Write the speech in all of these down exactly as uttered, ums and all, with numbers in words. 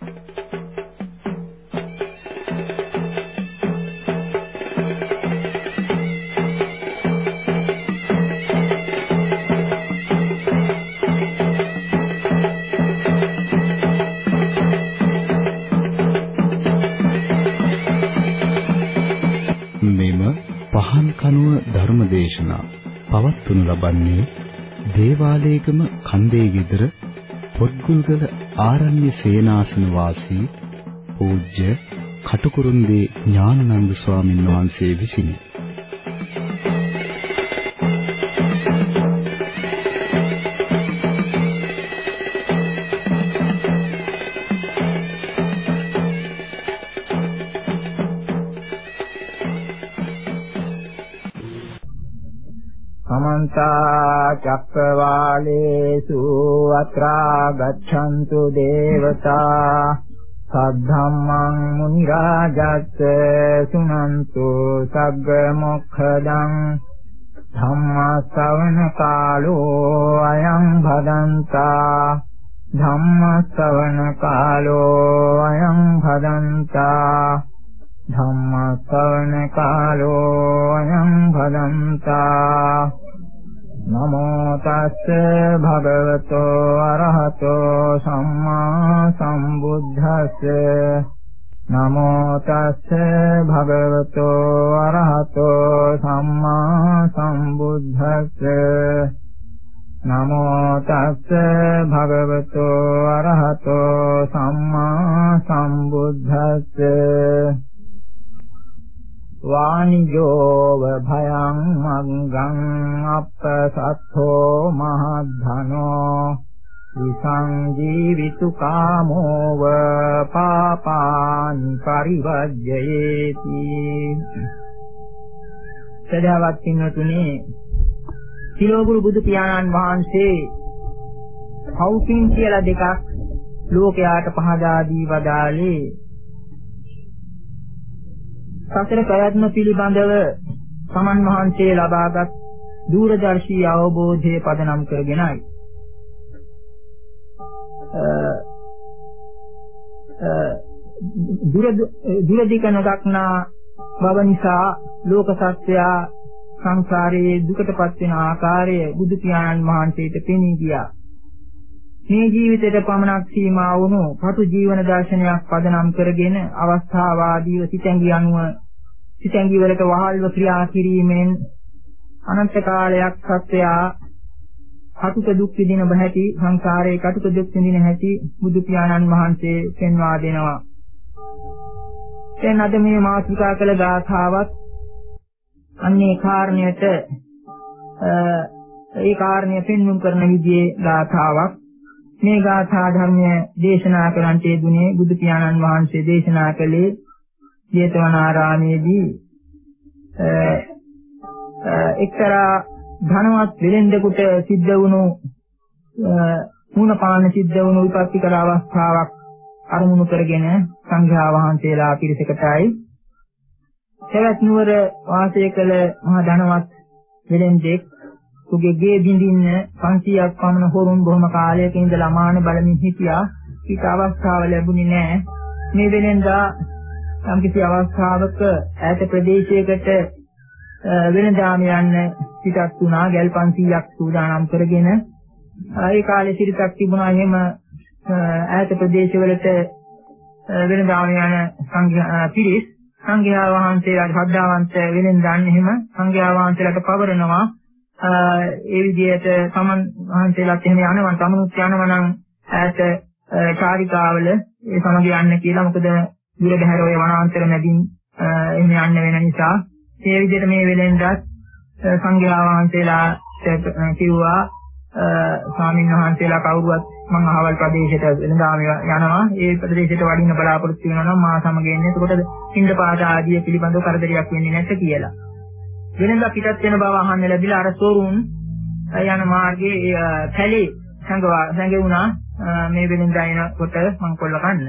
ධර්මදේශනා පවත්වනු ලබන්නේ දේවාලේගම කන්දේ ගෙදර පොත්ගුල්ගල ආරණ්‍ය සේනාසන වාසී පූජ්‍ය කටුකුරුන්දී ඥානানন্দ ස්වාමීන් වහන්සේ විසිනි. චක්කවාලේසු අත්‍රා ගච්ඡන්තු දේවතා සද්ධම්මං මුනි රාජස්ස සුනන්තු සග්ග මොක්ඛදං ධම්ම ශ්‍රවණ කාලෝ අයං භදන්තා ධම්ම ශ්‍රවණ කාලෝ අයං භදන්තා ධම්ම ශ්‍රවණ කාලෝ අයං භදන්තා නමෝ තස්ස භගවතෝ අරහතෝ සම්මා සම්බුද්දස්ස නමෝ තස්ස භගවතෝ අරහතෝ සම්මා සම්බුද්දස්ස නමෝ තස්ස භගවතෝ අරහතෝ සම්මා සම්බුද්දස්ස වානිජෝව භයං මග්ගං අප්පසත්තෝ මහද්ධනෝ විසංජීවිතු කාමෝව පාපානි පරිවජ්ජයේති. සදාවත් පින්වතුනි, සිලෝගුරු බුදු පියාණන් වහන්සේ කෞපින් කියලා දෙකක් ලෝකයාට පහදා දී වදාළේ සතර ප්‍රයත්න පිළිබඳව සමන් වහන්සේ ලබාගත් දූරදර්ශී අවබෝධයේ පදනම් කරගෙනයි. දුරදිග නොදක්නා බව නිසා ලෝක සත්‍යය සංසාරයේ දුකටපත් වෙන ආකාරය බුදු පියාණන් වහන්සේට පෙනී ගියා. මේ ජීවිතයට පමණක් සීමා වුණු පටු ජීවන දර්ශනයක් පදනම් කරගෙන අවස්ථාවාදීව සිතැඟි අනුව සිතැඟි වලට වහල්ව ක්‍රියා කිරීමෙන් අනන්ත කාලයක් සත්‍යයා කටුක දුක් විඳින බහැටි සංසාරයේ කටුක දුක් විඳින හැටි බුදු පියාණන් වහන්සේ පෙන්වා දෙනවා. දැන් අද මේ මාතෘකා කළ ගාථාවත් අන්නේ කාරණයට ඒ කාරණය පෙන්වුම් කරන විදිහේ ගාථාවක්. මේ ගාථා ධර්මය දේශනා කරන්නට යෙදුනේ බුදු පියාණන් වහන්සේ දේශනා කළේ ජේතවනාරාමේදී එක්තරා ධනවත් වෙලෙන්දෙකුට සිද්ධ වුණු මුණපාන සිද්ධ වුණු විපත්තිකර අවස්ථාවක් අරමුණු කරගෙන සංඝයා වහන්සේලා පිරිසකටයි සවැත් නුවර වාසය කළ මහා ධනවත් වෙලෙන්දෙක් උගේ ගේ බින්දින්න පන්සියයක් පමණ හොරුන් බොහොම කාලයක ඉඳලා මාන බලමින් හිටියා. ඒක අවස්ථාව ලැබුණේ නැහැ. මේ වෙලෙන්දා යම් කිසි අවස්ථාවක ඈත ප්‍රදේශයකට වෙනදාම යන්න පිටත් වුණා. ගල් පන්සියයක් සූදානම් කරගෙන ඒ කාලේ සිරිතක් තිබුණා. එහෙම ඈත ප්‍රදේශවලට වෙනදාම යන සංඝයා පිරිස් සංඝයා වහන්සේලාට ශ්‍රද්ධාවන්ත වෙලෙන්දාන් එහෙම සංඝයා වහන්සේලාට පවරනවා. ඒ විදිහට සමන් වහන්සේලාත් එහෙම යනවා. තමනුත් යනවා නම් ඈත චාරිකාවල ඒ සමග යන්න කියලා. මොකද දුර බැහැර ඔය වනාන්තර මැදින් එහෙම යන්න වෙන නිසා ඒ විදිහට මේ වෙලෙන්දත් සංඝයා වහන්සේලාට කිව්වා ස්වාමීන් වහන්සේලා කවුරුවත් මං අහවල් ප්‍රදේශයට වෙනදාම යනවා. ඒ ප්‍රදේශයට වඩින්න බලාපොරොත්තු වෙනවා නම් මා සමග එන්න. එතකොට පින්ඩපාත ආදිය පිළිබඳව කරදරයක් වෙන්නේ නැත කියලා. වෙනදා පිටත් වෙන බව අහන්න ලැබිලා අර සෝරුන් යන මාර්ගයේ පැලේ සංගවා සංගුණා මේ වෙනින්දා එනකොට මං කොල්ල කන්න.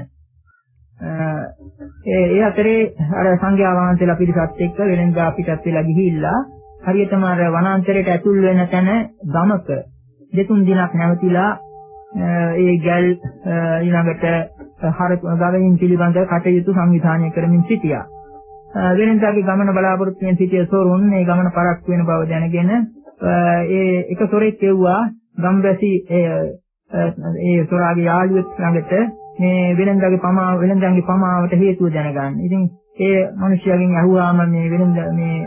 ඒ ඒ අතරේ අර සංඝයා වහන්සේලා පිරිසත් එක්ක වෙනින්දා පිටත් වෙලා ගිහිල්ලා හරියටම අර වනාන්තරයට ඇතුල් වෙන තැන ගමක දෙතුන් දිනක් නැවතිලා ඒ ගල් ඊළඟට හර ගවයින් පිළිබඳ කටයුතු සංවිධානය කරමින් සිටියා. වෙනදාගේ ගමන බලාපොරොත්තු වෙන සිටිය සොරුන් මේ ගමන පරක්කු වෙන බව දැනගෙන ඒ එක සොරෙක් එව්වා ගම්වැසි ඒ සොරාගේ යාළුවෙක් ළඟට මේ වෙනදාගේ පමාව වෙනදාගේ පමාවට හේතුව දැනගන්න. ඉතින් ඒ මිනිහයාගෙන් අහුවාම මේ වෙනදා මේ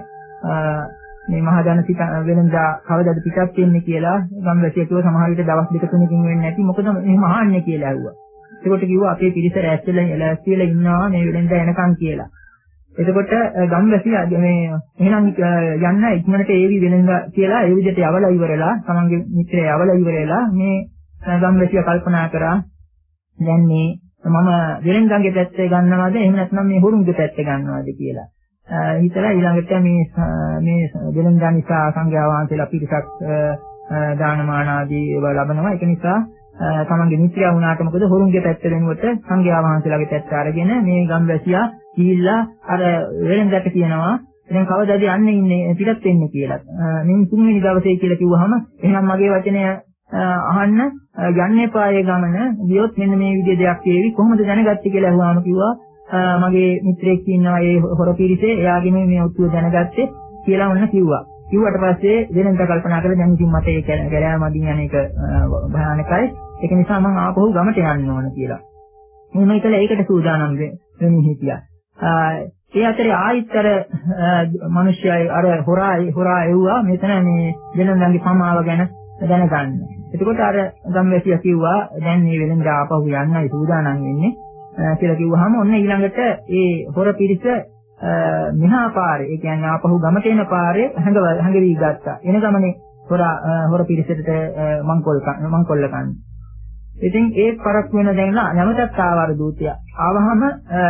මේ මහා ජන සිත වෙනදා කවදාද පිටත් වෙන්නේ කියලා ගම්වැසියා කිව්වා සමහර විට දවස් දෙක තුනකින් වෙන්නේ නැති මොකද එහෙම අහන්නේ කියලා ඇහුවා. ඒකට කිව්වා අපේ පිරිස රැස්වෙලා රැස්විලා ඉන්නවා මේ වෙනදා එනකන් කියලා. එතකොට ගම්වැසියා මේ එහෙනම් යන්න ඉක්මනට ඒවි වෙනදා කියලා ඒ විදිහට යවලා ඉවරලා තමන්ගේ මිත්‍රය යවලා ඉවරලා මේ ගම්වැසියා කල්පනා කරා දැන් මේ මම වෙනදාගේ පැත්තේ ගන්නවද එහෙම නැත්නම් මේ හුරුන්ගේ පැත්තේ ගන්නවද කියලා. හිතලා ඊළඟට මේ මේ වෙනදා නිසා සංඝයා වහන්සේලා පිරිසක් දානමාන ආදී ඒවා ලබනවා. ඒක නිසා තමන්ගේ මිත්‍රයා වුණාට මොකද හොරුන්ගේ පැත්ත වෙනුවට සංඝයා වහන්සේලාගේ පැත්ත අරගෙන මේ ගම්වැසියා ගිහිල්ලා අර වෙනදට කියනවා දැන් කවදාද යන්නේ ඉන්නේ පිටත් වෙන්නේ කියලා. මේ තුන්වෙනි දවසේ කියලා කිව්වහම එහෙනම් මගේ වචනය අහන්න යන්න එපා ඒ ගමන. ගියොත් මෙන්න මේ විදිහේ දෙයක් වේවි. කොහොමද දැනගත්තේ කියලා අහුවාම කිව්වා මගේ මිත්‍රයෙක් ඉන්නවා ඒ හොර පිරිසේ එයාගේ මේ ඔත්තුව දැනගත්තේ කියලා ඔන්න කිව්වා. කිව්වට පස්සේ වෙනදා කල්පනා කරලා දැන් ඉතින් මට ඒ ගැලෑම මදින් යන එක භයානකයි. ඒක නිසා මම ආපහු ගමට යන්න ඕන කියලා. මම ඒකලා ඒකට සූදානම් වෙමින් හිටියා. ඒ අතරේ ආයිත්තර මිනිස්සයයි අර හොරා හොරා එව්වා මෙතන මේ වෙනදාගේ පමාව ගැන දැනගන්න. එතකොට අර ගම්වැසියා කිව්වා දැන් මේ වෙනදා ආපහු යන්නයි සූදානම් වෙන්නේ කියලා කිව්වහම ඔන්න ඊළඟට ඒ හොර පිරිස මෙහා පාරේ ඒ කියන්නේ ආපහු ගමට එන පාරේ හැඟව හැඟවි ගත්තා. එන ගමනේ හොර හොර පිරිසට මංකොල් මංකොල්ල කන්න. ඉතින් ඒ පරක් වෙන දැනලා නැවතත් ආවර දූතිය. ආවහම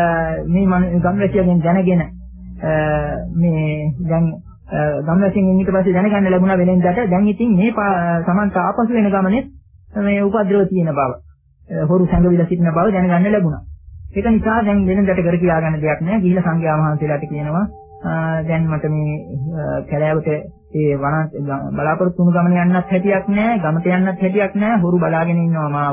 මේ ගම්වැසියගෙන් දැනගෙන මේ දැන් ගම්වැසියන් ඊට පස්සේ දැනගන්න ලැබුණා වෙනෙන්දට දැන් ඉතින් මේ සමන්ත ආපසු වෙන ගමනේ මේ උපද්‍රව තියෙන බව. හොරු සංගවිලා සිටින බව දැනගන්න ලැබුණා. ඒක නිසා දැන් වෙනදට කර කියා ගන්න දෙයක් නැහැ. ගිහිල්ලා සංඝයා වහන්සේලාට කියනවා දැන් මට මේ කැලෑවට ඒ වනාන්ත බලාපොරොත්තු වුණු ගමන යන්නත් හැටියක් නැහැ. ගමට යන්නත් හැටියක් නැහැ. හොරු බලාගෙන ඉන්නවා මාව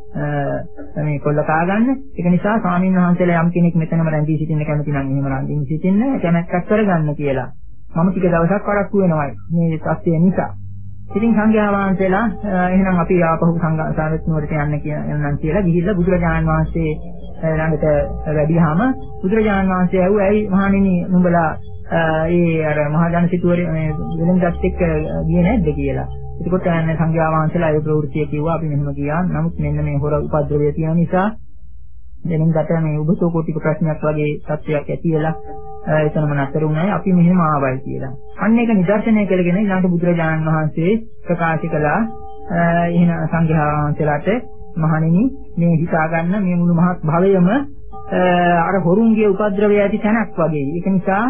මේ කොල්ල කා ගන්න. ඒක නිසා ස්වාමීන් වහන්සේලා යම් කෙනෙක් මෙතනම රැඳී සිටින්න කැමති නම් එහෙම රැඳී සිටින්න කැමැත්තක් කරගන්න කියලා. මම ටික දවසක් වරක්කු වෙනවායි මේ තත්ත්වය නිසා. ඉතින් සංඝයා වහන්සේලා එහෙනම් අපි ආපහු සංඝාසාරෙත් නුවරට යන්න කියනනම් කියලා ගිහිල්ලා බුදුරජාණන් වහන්සේ ළඟට වැඩිහම බුදුරජාණන් වහන්සේ ඇහුවා ඇයි මහණෙනි නුඹලා ඒ අර මහා ජන සිටුවරේ මේ වෙනදත් එක්ක ගියේ නැද්ද කියලා. එතකොට සංඝයා වහන්සේලා ඒ ප්‍රවෘත්තිය කිව්වා අපි මෙහෙම ගියා. නමුත් මෙන්න මේ හොර උපද්‍රවය තියෙන නිසා වෙනදට මේ උබතෝ කොටික ප්‍රශ්නයක් වගේ තත්ත්වයක් ඇති වෙලා එතනම නතර වුණායි අපි මෙහෙම ආවයි කියලා. අන්න ඒක නිදර්ශනය කරගෙන ඊළඟට බුදුරජාණන් වහන්සේ ප්‍රකාශ කළා එහෙනම් සංඝයා වහන්සේලාට මහණෙනි මේ හිතා ගන්න මේ මුළු මහත් භවයම අර හොරුන්ගේ උපද්‍රවය ඇති තැනක් වගේ. ඒක නිසා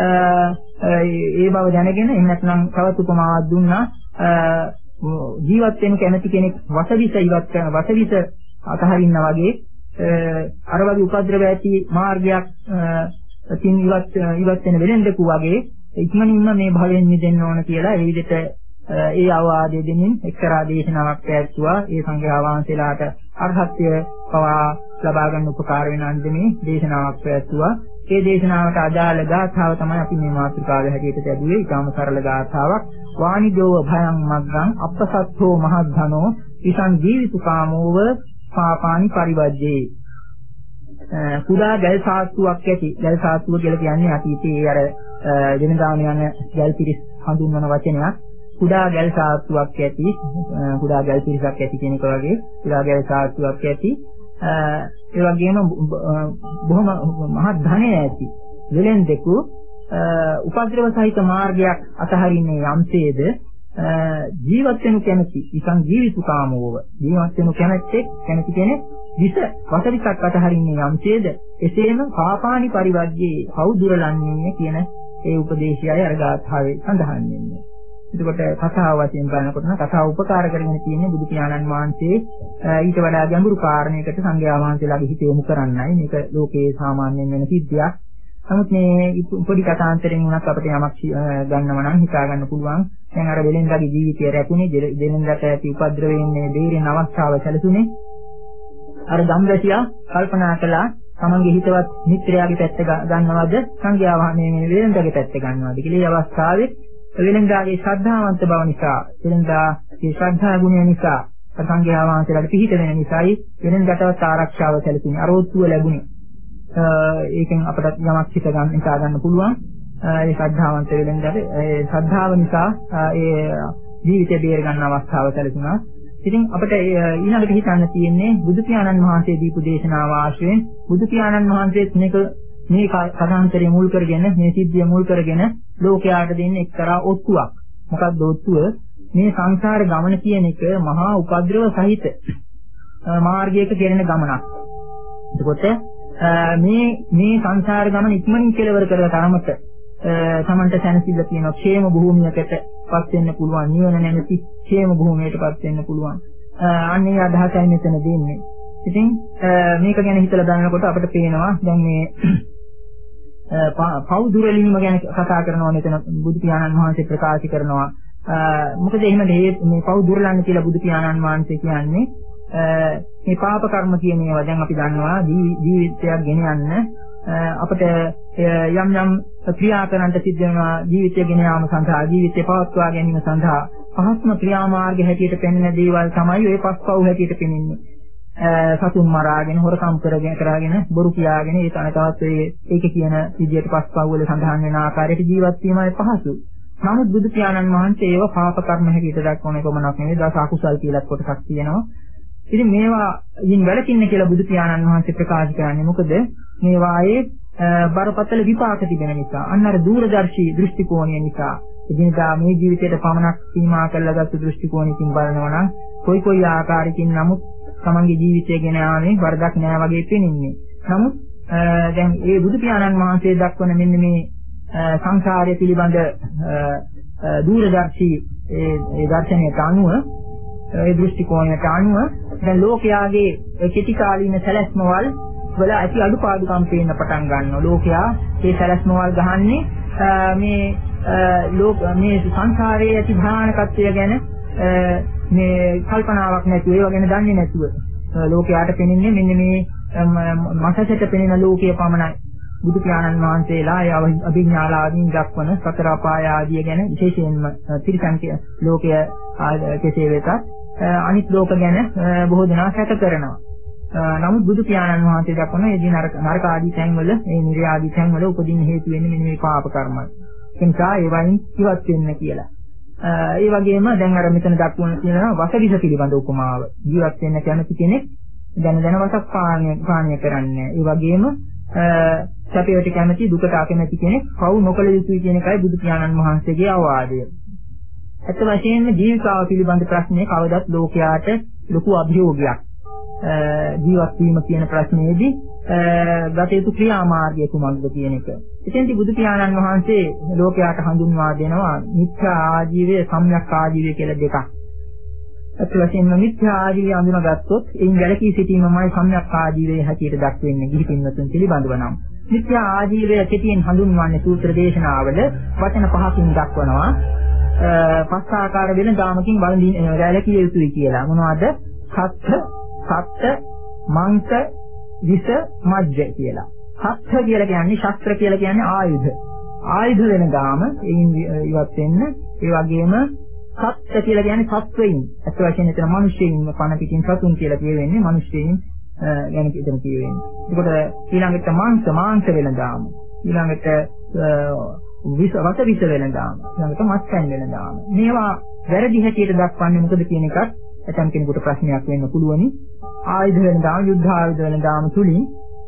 ඒ බව දැනගෙන එහෙම නැත්නම් තවත් උපමාවක් දුන්නා ජීවත් වෙන කැමති කෙනෙක් වසවිස ඉවත් කරන වසවිස අතහරින්න වගේ අර වගේ උපද්‍රවය ඇති මාර්ගයක් තින් ඉවත් ඉවත් වෙන වෙලෙන්දකු වගේ ඉක්මනින්ම මේ භවයෙන් මිදෙන්න ඕන කියලා ඒ විදිහට ඒ අවවාදය දෙමින් එක්තරා දේශනාවක් පැවැත්වුවා. ඒ සංඝයා වහන්සේලාට අරහත්ත්වය පවා ලබා ගන්න උපකාර වෙන අන්දමේ දේශනාවක් පැවැත්වුවා. ඒ දේශනාවට අදාළ ගාථාව තමයි අපි මේ මාතෘකාවේ හැටියට ලැබුවේ. ඊටම සරල ගාථාවක්. වානිජෝව භයං මග්ගං අප්පසත්තෝ මහද්ධනෝ ඉසං ජීවිතු කාමෝව පාපානි පරිවජ්ජේ. කුඩා ගල් සාස්තුවක් ඇති. ගල් සාස්තුව කියලා කියන්නේ අතීතයේ අර වෙනදාම යන ගල් පිරිස් හඳුන්වන වචනයක්. කුඩා ගල් සාස්තුවක් ඇති. කුඩා ගල් පිරිසක් ඇති කියන එක වගේ කුඩා ගල් සාස්තුවක් ඇති. ඒ වගේම බොහොම මහත් ධනය ඇති. වෙලෙන්දෙකු උපද්‍රව සහිත මාර්ගයක් අතහරින්නේ යම්සේද ජීවත් වෙනු කැමැති ඉතින් ජීවිතු කාමෝව ජීවත් වෙනු කැමැත්තේ කැමැති කෙනෙක් විස වසරිකක් අතහරින්නේ යම්සේද එසේම පාපානි පරිවර්ජ්‍යේ කවුදුරලන්නේ කියන ඒ උපදේශයයි අර ගාථාවේ සඳහන් වෙන්නේ. එතකොට කතාව වශයෙන් බලනකොට නම් කතාව උපකාර කරගෙන තියෙන්නේ බුදු පියාණන් වහන්සේ ඊට වඩා ගැඹුරු කාරණයකට සංඝයා වහන්සේලාගේ හිත යොමු කරන්නයි. මේක ලෝකයේ සාමාන්‍යයෙන් වෙන සිද්ධියක්. නමුත් මේ පොඩි කතාන්තරයෙන් වුණත් අපිට යමක් ගන්නව නම් හිතා ගන්න පුළුවන්. දැන් අර වෙලෙන්දාගේ ජීවිතය රැකුනේ දෙලෙන්දාට ඇති උපද්‍රවයෙන් මේ බේරෙන අවස්ථාව සැලසුනේ. අර ගම්වැසියා කල්පනා කළා තමන්ගේ හිතවත් මිත්‍රයාගේ පැත්ත ගන්නවද සංඝයා වහන්සේ මේ වෙලෙන්දාගේ පැත්ත ගන්නවද කියලා. ඒ අවස්ථාවේ වෙලෙන්දාගේ ශ්‍රද්ධාවන්ත බව නිසා වෙලෙන්දාගේ ශ්‍රද්ධා ගුණය නිසා සංඝයා වහන්සේලාට පිහිට වෙන නිසායි වෙලෙන්දාටවත් ආරක්ෂාව සැලසුනේ අරෝත්තුව ලැබුණේ. ඒකෙන් අපට යමක් හිත ගන්න හිතා ගන්න පුළුවන්. ඒ ශ්‍රද්ධාවන්ත වෙලෙන්දාට ඒ ශ්‍රද්ධාව නිසා ඒ ජීවිතය බේර ගන්න අවස්ථාව සැලසුණා. ඉතින් අපිට ඊළඟට හිතන්න තියෙන්නේ බුදු පියාණන් වහන්සේ දීපු දේශනාව ආශ්‍රයෙන් බුදු පියාණන් වහන්සේත් මේක මේ කථාන්තරය මුල් කරගෙන මේ සිද්ධිය මුල් කරගෙන ලෝකයාට දෙන්නේ එක්තරා ඔත්තුවක්. මොකක්ද ඔත්තුව? මේ සංසාර ගමන කියන එක මහා උපද්‍රව සහිත මාර්ගයක කෙරෙන ගමනක්. එතකොට මේ මේ සංසාර ගමන ඉක්මනින් කෙලවර කරලා තරමට තමන්ට සැනසෙල්ල තියෙන ക്ഷേම භූමියකට පත් වෙන්න පුළුවන්. නිවන නැමැති ക്ഷേම භූමියට පත් වෙන්න පුළුවන්. අන්නේ අදහසයි මෙතන දෙන්නේ. ඉතින් මේක ගැන හිතලා බලනකොට අපිට පේනවා දැන් මේ පව් දුරලින්ම ගැන කතා කරනවා මෙතන බුදු පියාණන් වහන්සේ ප්‍රකාශ කරනවා. මොකද එහෙම මේ පව් දුරලන්න කියලා බුදු පියාණන් වහන්සේ කියන්නේ මේ පාප කර්ම කියන ඒවා දැන් අපි දන්නවා ජීවිතයක් ගෙන යන්න අපිට යම් යම් ක්‍රියා කරන්නට සිද්ධ වෙනවා ජීවිතය ගෙන යාම සඳහා ජීවිතය පවත්වා ගැනීම සඳහා පහස්ම ක්‍රියාමාර්ග හැටියට පෙනෙන දේවල් තමයි ඔය පස්පව් හැටියට පෙනෙන්නේ. සතුන් මරාගෙන හොරකම් කරගෙන කරගෙන බොරු කියාගෙන ඒ තන තවත් ඒක කියන විදියට පස්පව් වල සඳහන් වෙන ආකාරයට ජීවත් වීමයි පහසු. නමුත් බුදු පියාණන් වහන්සේ ඒව පාප කර්ම හැටියට දක්වන කොමනක් නෙවෙයි දස අකුසල් කියලා කොටසක් තියෙනවා. ඉතින් මේවා ඉන් වැළකින්න කියලා බුදු පියාණන් වහන්සේ ප්‍රකාශ කරන්නේ මොකද මේවායේ බරපතල විපාක තිබෙන නිසා අන්න අර දූරදර්ශී දෘෂ්ටි කෝණය නිසා එදිනදා මේ ජීවිතයට පමණක් සීමා කරලාගත් දෘෂ්ටි කෝණයකින් බලනවා නම් කොයි කොයි ආකාරයකින් නමුත් තමන්ගේ ජීවිතය ගෙන යාමේ වරදක් නෑ වගේ පෙනෙන්නේ. නමුත් දැන් ඒ බුදු පියාණන් වහන්සේ දක්වන මෙන්න මේ සංසාරය පිළිබඳ දූරදර්ශී ඒ දර්ශනයට අනුව ඒ දෘෂ්ටි කෝණයට අනුව දැන් ලෝකයාගේ කෙටි කාලීන සැලැස්මවල් වල ඇති අඩුපාඩුකම් පේන්න පටන් ගන්නවා. ලෝකයා මේ සැලැස්මවල් ගහන්නේ මේ ලෝක මේ සංසාරයේ ඇති භයානකත්වය ගැන මේ කල්පනාවක් නැතුව ඒව ගැන දන්නේ නැතුව ලෝකයාට පෙනෙන්නේ මෙන්න මේ මසසට පෙනෙන ලෝකයේ පමණයි. බුදු පියාණන් වහන්සේලා ඒ අභිඥාලාදීන් දක්වන සතර අපාය ආදිය ගැන විශේෂයෙන්ම ත්‍රිසංඛ්‍ය ලෝකය කෙසේ වෙතත් අනිත් ලෝක ගැන බොහෝ දෙනා සැක කරනවා. නමුත් බුදු පියාණන් වහන්සේ දක්වන මේ දින නරක ආදී තැන්වල මේ නිර්ය ආදී තැන්වල උපදින්න හේතු වෙන්නේ මෙන්න මේ පාප කර්මයි. ඒ නිසා ඒවයින් ඉවත් වෙන්න කියලා. ඒ වගේම දැන් අර මෙතන දක්වන තියෙනවා වසවිස පිළිබඳ උපමාව. ජීවත් වෙන්න කැමති කෙනෙක් දැන දැන වසක් පානය පානය කරන්නේ. ඒ වගේම සැපයට කැමති දුකට අකමැති කෙනෙක් පව් නොකළ යුතුයි කියන එකයි බුදු පියාණන් වහන්සේගේ අවවාදය. ඇත්ත වශයෙන්ම ජීවිතාව පිළිබඳ ප්‍රශ්නේ කවදත් ලෝකයාට ලොකු අභියෝගයක්. ජීවත් වීම කියන ප්‍රශ්නේදී ගත යුතු ක්‍රියාමාර්ගය කුමක්ද කියන එක. එතෙන්දී බුදු පියාණන් වහන්සේ ලෝකයාට හඳුන්වා දෙනවා මිත්‍යා ආජීවය සම්‍යක් ආජීවය කියලා දෙකක්. ඇත්ත වශයෙන්ම මිත්‍යා ආජීවය අඳුනගත්තොත් එයින් වැළකී සිටීමමයි සම්‍යක් ආජීවයේ හැටියට දක්වන්නේ ගිහි පින්වතුන් පිළිබඳව නම්. මිත්‍යා ආජීවය කෙටියෙන් හඳුන්වන්නේ සූත්‍ර දේශනාවල වචන පහකින් දක්වනවා. පස් ආකාර වෙන දාමකින් වළඳින වැළකී යුතුයි කියලා. මොනවද? සත්‍ය, සත්‍ය, මංක, විස, මජ්ජ කියලා. සත්‍ය කියලා කියන්නේ ශස්ත්‍ර කියලා කියන්නේ ආයුධ. ආයුධ වෙන දාම එයින් ඉවත් වෙන්න. ඒ වගේම සත්‍ය කියලා කියන්නේ සත්වයින්. අත් වශයෙන් එතන මිනිස්සුන් පණ පිටින් සතුන් කියලා කියවෙන්නේ මිනිස්සුන් ගැන එතන කියවෙන්නේ. ඒකට ඊළඟට මාංශ මාංශ වෙන දාම. ඊළඟට විස වස විස වෙන දාම. ඊළඟට මත්යන් වෙන දාම. මේවා වැරදි හැටියට දක්වන්නේ මොකද කියන එකත් ඇතම් කෙනෙකුට ප්‍රශ්නයක් වෙන්න පුළුවනි. ආයුධ වෙන දාම, යුද්ධ ආයුධ වෙන දාම තුලින්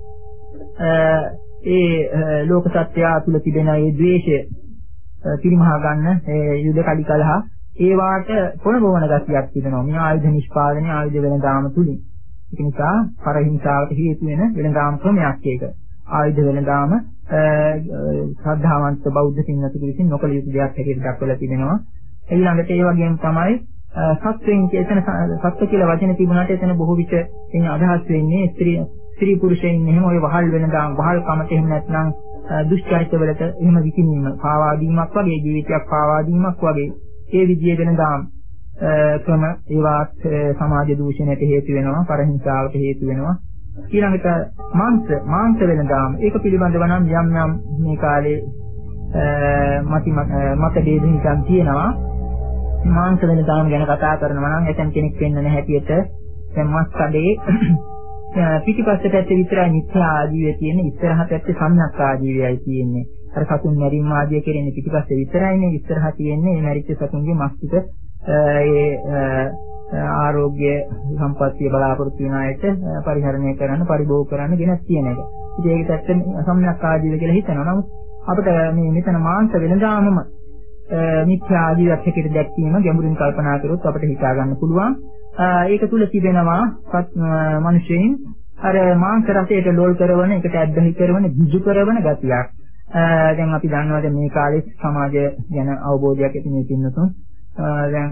ඒ ලෝක සත්‍යය තුල තිබෙන ඒ ද්වේෂය පිරිමහා ගන්න ඒ යුද කඩි කලහ ඒ වාට පොළඹවන ගතියක් තිබෙනවා. මේ ආයුධ නිෂ්පාදනය ආයුධ වෙන දාම තුලින්. ඒක නිසා පරහිංසාවට හේතු වෙන වෙන දාම ක්‍රමයක් ඒක. ආයුධ වෙන දාම ශ්‍රද්ධාවන්ත බෞද්ධ පින්වතුන් විසින් නොකළ යුතු දෙයක් හැටියට දක්වලා තිබෙනවා. ඊළඟට ඒ වගේම තමයි සත්වයන් කියන සත්ව කියලා වචන තිබුණාට එතන බොහෝ විට එන අදහස් වෙන්නේ ස්ත්‍රී ස්ත්‍රී පුරුෂයන් එහෙම ඔය වහල් වෙන දාම් වහල් කමට එහෙම නැත්නම් දුෂ්චරිත වලට එහෙම විකිනීම පාවා දීමක් වගේ ජීවිතයක් පාවා දීමක් වගේ ඒ විදිහේ වෙන දාම් ක්‍රම ඒවත් සමාජ දූෂණයට හේතු වෙනවා, පරහිංසාවට හේතු වෙනවා. ඊළඟට මාංශ මාංශ වෙනදාම ඒක පිළිබඳව නම් යම් යම් මේ කාලේ මති මත බෙදෙනිකම් තියෙනවා. මාංශ වෙනදාම ගැන කතා කරනවා නම් එතන කෙනෙක් වෙන්න හැටියට දැන් මස් කඩේ පිටිපස්ස පැත්තේ විතරයි මිත්‍යා ආජීවය තියෙන්නේ, ඉස්සරහ පැත්තේ සම්‍යක් ආජීවයයි තියෙන්නේ. අර සතුන් මැරීම ආදිය කෙරෙන්නේ පිටිපස්සේ විතරයිනේ, ඉස්සරහ තියෙන්නේ මේ මැරිච්ච සතුන්ගේ මස් ටික ඒ ආරෝග්‍ය සම්පත්තිය බලාපොරොත්තු වෙන අයට පරිහරණය කරන්න, පරිභෝග කරන්න ගෙනත් තියෙන එක. ඉතින් ඒකට ඇත්තට සම්‍යක් ආජීව කියලා හිතනවා. නමුත් අපිට මේ මෙතන මාංශ වෙනදාමම මිත්‍යා ආජීවයක් හැටියට දැක්වීම ගැඹුරින් කල්පනා කරොත් අපිට හිතා ගන්න පුළුවන්. ඒක තුල තිබෙනවා මිනිසෙයින් අර මාංශ රසයට ලෝල් කරන, එකට ඇබ්බැහි කරන, විජු කරන ගතියක්. දැන් අපි දන්නවාද මේ කාලේ සමාජය ගැන අවබෝධයක් ඇති මේ පින්නතුන්. දැන්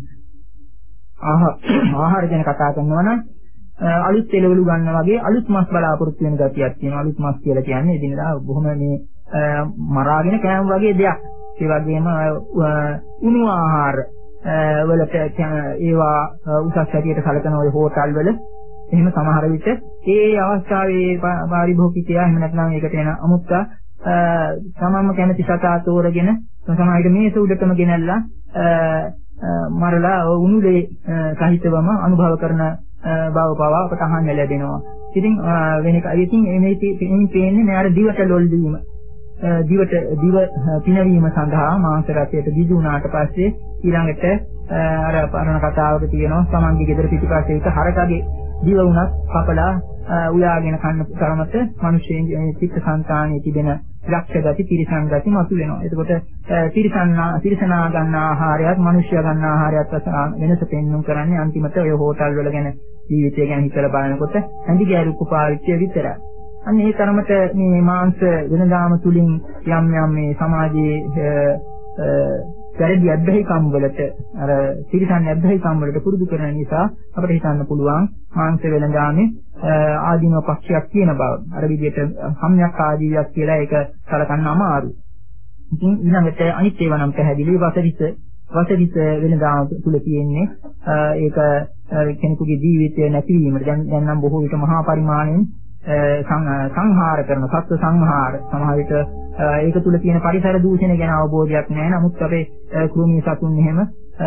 ආහාර ගැන කතා කරනවා නම් අලුත් එළවලු ගන්න වගේ අලුත් මස් බලාපොරොත්තු වෙන ගතියක් තියෙනවා. අලුත් මස් කියලා කියන්නේ එදිනදා බොහොම මේ මරාගෙන කෑම වගේ දෙයක්. ඒ වගේම උණු ආහාර වලට ඒවා උසස් හැටියට සැලකන ඔය හෝටල් වල එහෙම සමහර විට ඒ අවස්ථාවේ පාරිභෝගිකයා එහෙම නැත්නම් ඒකට එන අමුත්තා තමන්ම කැමති සතා තෝරගෙන සමහර විට මේස උඩටම ගෙනල්ලා මරලා උණුලේ සහිතවම අනුභව කරන බව පවා අපට අහන්න ලැබෙනවා. ඉතින් වෙන එක ඉතින් මේ තියෙන්නේ මෙයාට දිවට ලොල් දීම. දිවට දිව පිනවීම සඳහා මාංශ රසයට දිදු වුණාට පස්සේ ඊළඟට අර පරණ කතාවක තියෙනවා සමන්ගේ ගෙදර පිටිපස්සේ එක හරකගේ දිව උනත් කපලා උයාගෙන කන්න තරමට මිනිස්සුන්ගේ චිත්ත සංකාණයේ තිබෙන ලක්ෂ ගති තිරිසන් ගති මතු වෙනවා. එතකොට තිරිසන්නා තිරිසනා ගන්න ආහාරයත් මිනිස්සයා ගන්න ආහාරයත් වෙනස පෙන්වන්න කරන්නේ අන්තිමට ඔය හෝටල් වල ගැන ජීවිතය ගැන හිතලා බලනකොට හැඳි ගෑරුක්කු පාවිච්චිය විතරයි. අන්න ඒ තරමට මේ මාංශ වෙනදාම තුලින් යම් යම් මේ සමාජයේ වැරදි අධ්‍යයකම් වලට අර තිරිසන් අධ්‍යයකම් වලට පුරුදු කරන නිසා අපිට හිතන්න පුළුවන් මාංශ වෙනදාමේ ආදීනව පක්ෂයක් තියෙන බව. අර විදිහට සම්‍යක් ආජීවයක් කියලා ඒක සලකන්න අමාරුයි. ඉතින් ඊළඟට අනිත් ඒවා නම් පැහැදිලි වසවිස වසවිස වෙනදාම තුල තියෙන්නේ ඒක කෙනෙකුගේ ජීවිතය නැතිවීමට දැන් දැන් නම් බොහෝ විට මහා පරිමාණයෙන් සංහාර කරන සත්ත්ව සංහාර සමහර විට ඒක තුල තියෙන පරිසර දූෂණ ගැන අවබෝධයක් නැහැ. නමුත් අපේ කෘමි සතුන් එහෙම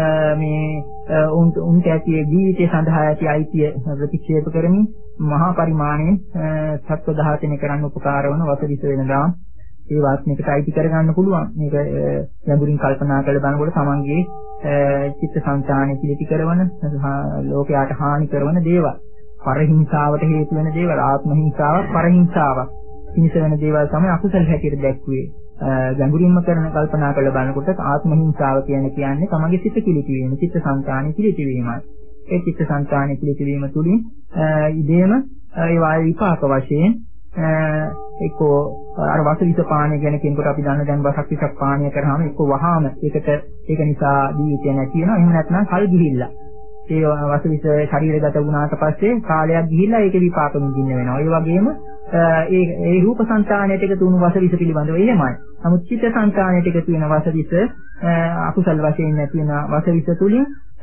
මේ උන් උන්ට ඇති ජීවිතය සඳහා ඇති අයිතිය ප්‍රතික්ෂේප කරමින් මහා පරිමාණයෙන් සත්ත්ව ඝාතනය කරන්න උපකාර වන වසවිස වෙනදා ඒ වාස්නිකට අයිති කරගන්න පුළුවන්. මේක ගැඹුරින් කල්පනා කරලා බලනකොට තමන්ගේ චිත්ත සංතානය පිළිටි කරන ලෝකයට හානි කරන දේවල්. පරහිංසාවට හේතු වෙන දේවල්, ආත්ම හිංසාවක්, පරහිංසාවක් හිංස වෙන දේවල් තමයි අකුසල හැටියට දැක්ුවේ. ගැඹුරින්ම කරන කල්පනා කරලා බලනකොට ආත්ම හිංසාව කියන්නේ කියන්නේ තමගේ සිත කිලිටි වීම, චිත්ත සංකාණය කිලිටි වීමයි. ඒ චිත්ත සංකාණය කිලිටි වීම තුළින් ඉදීම ඒ වායු විපාක වශයෙන් එක්කෝ අර වසවිස පානය ගැන කියනකොට අපි දන්න දැන් වසක් විසක් පානය කරාම එක්කෝ වහාම ඒකට ඒක නිසා ජීවිතය නැති වෙනවා. එහෙම නැත්නම් කල් ගිහිල්ලා ඒ වසවිස ශරීරගත වුණාට පස්සේ කාලයක් ගිහිල්ලා ඒකේ විපාක විඳින්න වෙනවා. ඒ වගේම ඒ ඒ රූප සංතානයට එකතු වුණු වසවිස පිළිබඳව එහෙමයි. නමුත් චිත්ත සංතානයට එකතු වෙන වසවිස අකුසල් වශයෙන් නැති වෙන වසවිස තුලින්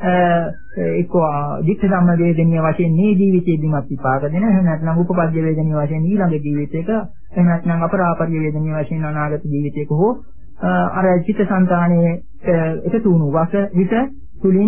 එක්කෝ ධිට්ඨ ධම්ම වේදනීය වශයෙන් මේ ජීවිතයේදීමත් විපාක දෙන. එහෙම නැත්නම් උපපද්‍ය වේදනීය වශයෙන් ඊළඟ ජීවිතයක, එහෙම නැත්නම් අපරාපර්ය වේදනීය වශයෙන් අනාගත ජීවිතයක හෝ අර චිත්ත සංතානයේ එකතු වුණු වසවිස තුලින්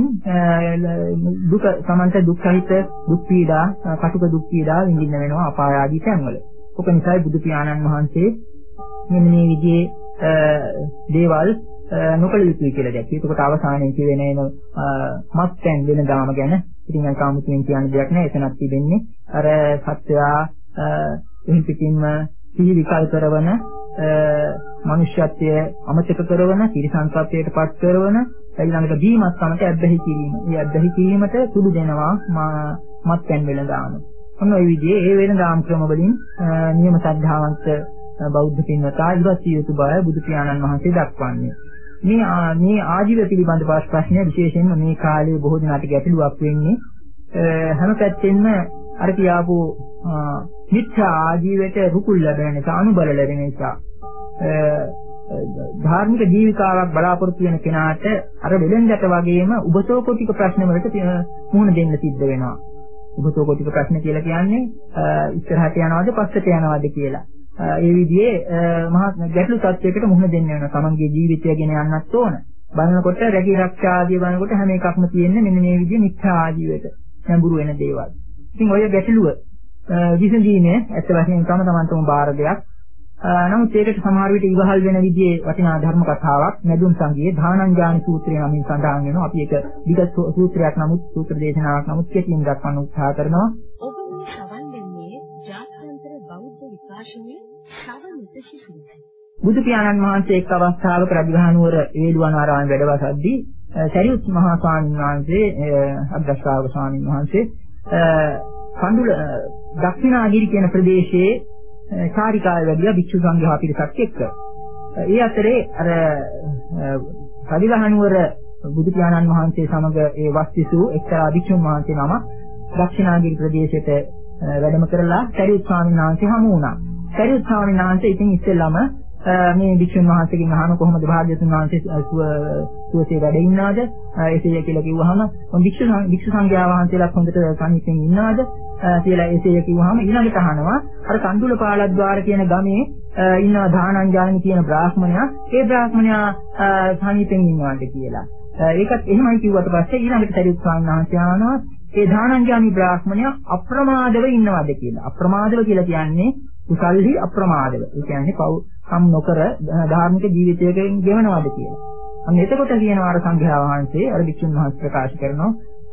දුක සමන්ත දුක් සහිත දුක් පීඩා කටුක දුක් පීඩා විඳින්න වෙනවා අපාය ආදී තැන්වල. ඔක නිසායි බුදු පියාණන් වහන්සේ මෙන්න මේ විදිහේ දේවල් නොකළ යුතුයි කියලා දැක්කේ. ඒකට අවසානයේ කියවෙන එන මත්යන් වෙන දාම ගැන ඉතින් අර කාමුතුන් කියන දෙයක් නෑ. එතනක් තිබෙන්නේ අර සත්‍යයා එහි පිටින්ම සිහි විකල්ප කරන මනුෂ්‍යත්වයේ අමතක කරන තිරිසන් සත්‍යයට පත් කරන ඊළඟට බීමත් සමට ඇබ්බැහි කිරීම. මේ ඇබ්බැහි කිරීමට සුදු දෙනවා මත්යන් වෙනදාම. ඔන්න ඔය විදිහේ ඒ වෙනදාම් ක්‍රම වලින් නියම සද්ධාවන්ත බෞද්ධ පින්වතා ඉවත් යුතු බව බුදු පියාණන් වහන්සේ දක්වන්නේ. මේ මේ ආජීව පිළිබඳ ප්‍රශ්නය විශේෂයෙන්ම මේ කාලේ බොහෝ දෙනාට ගැටලුවක් වෙන්නේ හැම පැත්තෙන්ම අර කියාපු මිත්‍යා ආජීවයට රුකුල් ලැබෙන නිසා, අනුබල ලැබෙන නිසා ධාර්මික ජීවිකාවක් බලාපොරොත්තු වෙන කෙනාට අර වෙලෙන්දට වගේම උපසෝකොටික ප්‍රශ්න වලට මුහුණ දෙන්න සිද්ධ වෙනවා. උපසෝකොටික ප්‍රශ්න කියලා කියන්නේ ඉස්සරහට යනවද පස්සට යනවද කියලා. ඒ විදිහේ මහා ගැටලු තත්යකට මුහුණ දෙන්න වෙනවා. තමන්ගේ ජීවිතය ගැන යන්නත් ඕන. බලනකොට රැකී ආරක්ෂා ආදී බලනකොට හැම එකක්ම තියෙන්නේ මෙන්න මේ විදිහේ මිත්‍යා ආජීවයට නැඹුරු වෙන දේවල්. ඉතින් ඔය ගැටලුව විසඳීමේ ඇත්ත වශයෙන්ම තම තමන්ටම බාර දෙයක්. නමුත් ඒකට සමහර විට ඉවහල් වෙන විදිහේ වටිනා ධර්ම කතාවක් නැදුම් සංගයේ ධානංජානි සූත්‍රය නමින් සඳහන් වෙනවා. අපි ඒක විගත සූත්‍රයක් නමුත් සූත්‍ර දේශනාවක් නමුත් කෙටියෙන් දක්වන්න උත්සාහ කරනවා. ඔබ මේ සවන් දෙන්නේ ජාත්‍යන්තර බෞද්ධ විකාශනයේ ශ්‍රවණිත ශිෂ්‍යයෙක්. බුදු පියාණන් වහන්සේ එක් අවස්ථාවක රජගහනුවර වේළුවනාරාමයේ වැඩ වසද්දී සරියුත් මහා ස්වාමීන් වහන්සේ අග්‍රශ්‍රාවක ස්වාමීන් වහන්සේ කඳුල දක්ෂිනාගිරි කියන ප්‍රදේශයේ චාරිකාවේ වැඩියා භික්ෂු සංඝයා පිරිසක් එක්ක. ඒ අතරේ අර රජගහනුවර බුදු පියාණන් වහන්සේ සමග ඒ වස්තිසු එක්තරා භික්ෂුන් වහන්සේ නම දක්ෂිනාගිරි ප්‍රදේශයට වැඩම කරලා සරියුත් ස්වාමීන් වහන්සේ හමු වුණා. සරියුත් ස්වාමීන් වහන්සේ ඉතින් ඉස්සෙල්ලාම මේ භික්ෂුන් වහන්සේගෙන් අහන කොහොමද භාග්‍යවතුන් වහන්සේ සුවසේ වැඩ ඉන්නවද? එසේය කියලා කිව්වහම භික්ෂු භික්ෂු සංඝයා වහන්සේලා හොඳට සමීපෙන් ඉන්නවද කියලා එසේය කිව්වහම ඊළඟට අහනවා අර කන්දුල පාලද්වාර කියන ගමේ ඉන්න ධානංජානි කියන බ්‍රාහ්මණයා ඒ බ්‍රාහ්මණයා සමීපෙන් ඉන්නවද කියලා. ඒකත් එහෙමයි කිව්වට පස්සේ ඊළඟට සරියුත් ස්වාමීන් වහන්සේ අහනවා ඒ ධානංජානි බ්‍රාහ්මණයා අප්‍රමාදව ඉන්නවද කියලා. අප්‍රමාදව කියලා කියන්නේ කුසල්හි අප්‍රමාදව. ඒ කියන්නේ පව් සම් නොකර ධාර්මික ජීවිතයකින් ගෙවනවාද කියලා. අන්න එතකොට කියනවා අර සංඝයා වහන්සේ අර භික්ෂුන් වහන්සේ ප්‍රකාශ කරනවා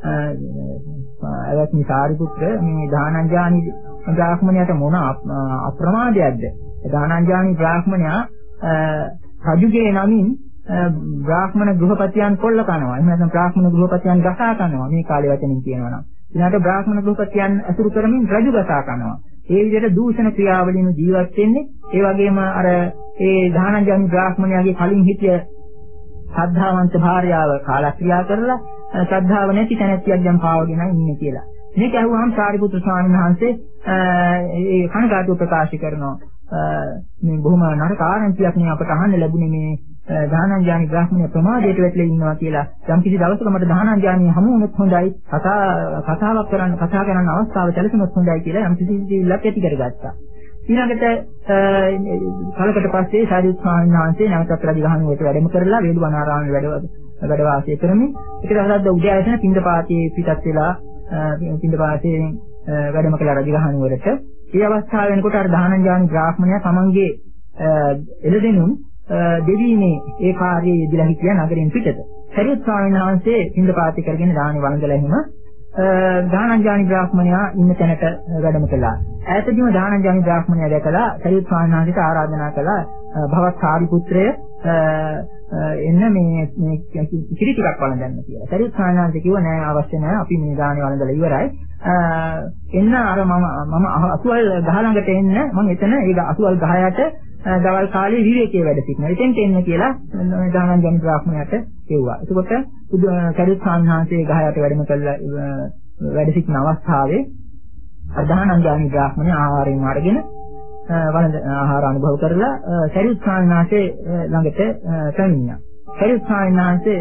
අයත් නිසාරිපුත්‍ර මේ ධානංජානි බ්‍රාහ්මණයාට මොන අප්‍රමාදයක්ද? ධානංජානි බ්‍රාහ්මණයා රජුගේ නමින් බ්‍රාහ්මණ ගෘහපතියන් කොල්ල කනවා. එහෙම නැත්නම් බ්‍රාහ්මණ ගෘහපතියන් ගසා කනවා. මේ කාලේ වචනින් කියනවා නම්. ඊළඟට බ්‍රාහ්මණ ගෘහපතියන් අසුරු කරමින් රජු ගසා කනවා. ඒ විදිහට දූෂණ ක්‍රියාවලින් ජීවත් වෙන්නේ. ඒ වගේම අර ඒ ධානංජානි බ්‍රාහ්මණයාගේ කලින් හිටිය ශ්‍රද්ධාවන්ත භාර්යාව කාලක්‍රියා කරලා ශ්‍රද්ධාව නැති තැනැත්තියක් දැන් පාවගෙන ඉන්නේ කියලා. මේක අහුවාම සාරිපුත්‍ර ස්වාමීන් වහන්සේ ඒ කනගාටුව ප්‍රකාශ කරනවා. මේ බොහොම නරක ආරංචියක් නේ අපට අහන්න ලැබුණේ මේ ධානංජානි බ්‍රාහ්මණය ප්‍රමාදයට වැටලා ඉන්නවා කියලා. යම් කිසි දවසක මට ධානංජානි හමු වුණොත් හොඳයි. කතා කතාවක් කරන්න කතා කරන්න අවස්ථාව සැලසුණොත් හොඳයි කියලා යම් කිසි ඉල්ලක් ඇති කරගත්තා. ඊළඟට කලකට පස්සේ සාරිපුත් ස්වාමීන් වහන්සේ නැවතත් රජගහනුවරට වැඩම කරලා වේළුවනාරාමයේ වැඩ වැඩ වාසය කරමින් එක දවසක් උදෑසන පින්දපාතයේ පිටත් වෙලා පින්දපාතයෙන් වැඩම කළ රජගහනුවරට ඒ අවස්ථාව වෙනකොට අර ධානංජානි බ්‍රාහ්මණයා තමන්ගේ එළදෙනුන් දෙවීමේ ඒ කාර්යයේ යෙදලා හිටිය නගරෙන් පිටත. සරියුත් ස්වාමීන් වහන්සේ පින්දපාතය කරගෙන දානි වළඳලා එහෙම ධානංජානි බ්‍රාහ්මණයා ඉන්න තැනට වැඩම කළා. ඈතදීම ධානංජානි බ්‍රාහ්මණයා දැකලා සරියුත් ස්වාමීන් වහන්සේට ආරාධනා කළා භවත් සාරිපුත්‍රය එන්න මේ මේ කිරි ටිකක් වළඳන්න කියලා. සරියුත් ස්වාමීන් වහන්සේ කිව්වා නෑ අවශ්‍ය නෑ අපි මේ දානි වළඳලා ඉවරයි. එන්න අර මම මම අසුවල් ගහ ළඟට එන්න මම එතන ඒ අසුවල් ගහ යට දවල් කාලේ විවේකයේ වැඩ සිටිනවා. එතෙන්ට එන්න කියලා ධානංජානි බ්‍රාහ්මණයාට කිව්වා. එතකොට සරියුත් ස්වාමීන් වහන්සේ ගහ යට වැඩම කළා වැඩ සිටින අවස්ථාවේ ධානංජානි බ්‍රාහ්මණයා ආහාරයෙන් අරගෙන වළඳ ආහාර අනුභව කරලා සරියුත් ස්වාමීන් වහන්සේ ළඟට පැමිණියා. සරියුත් ස්වාමීන් වහන්සේ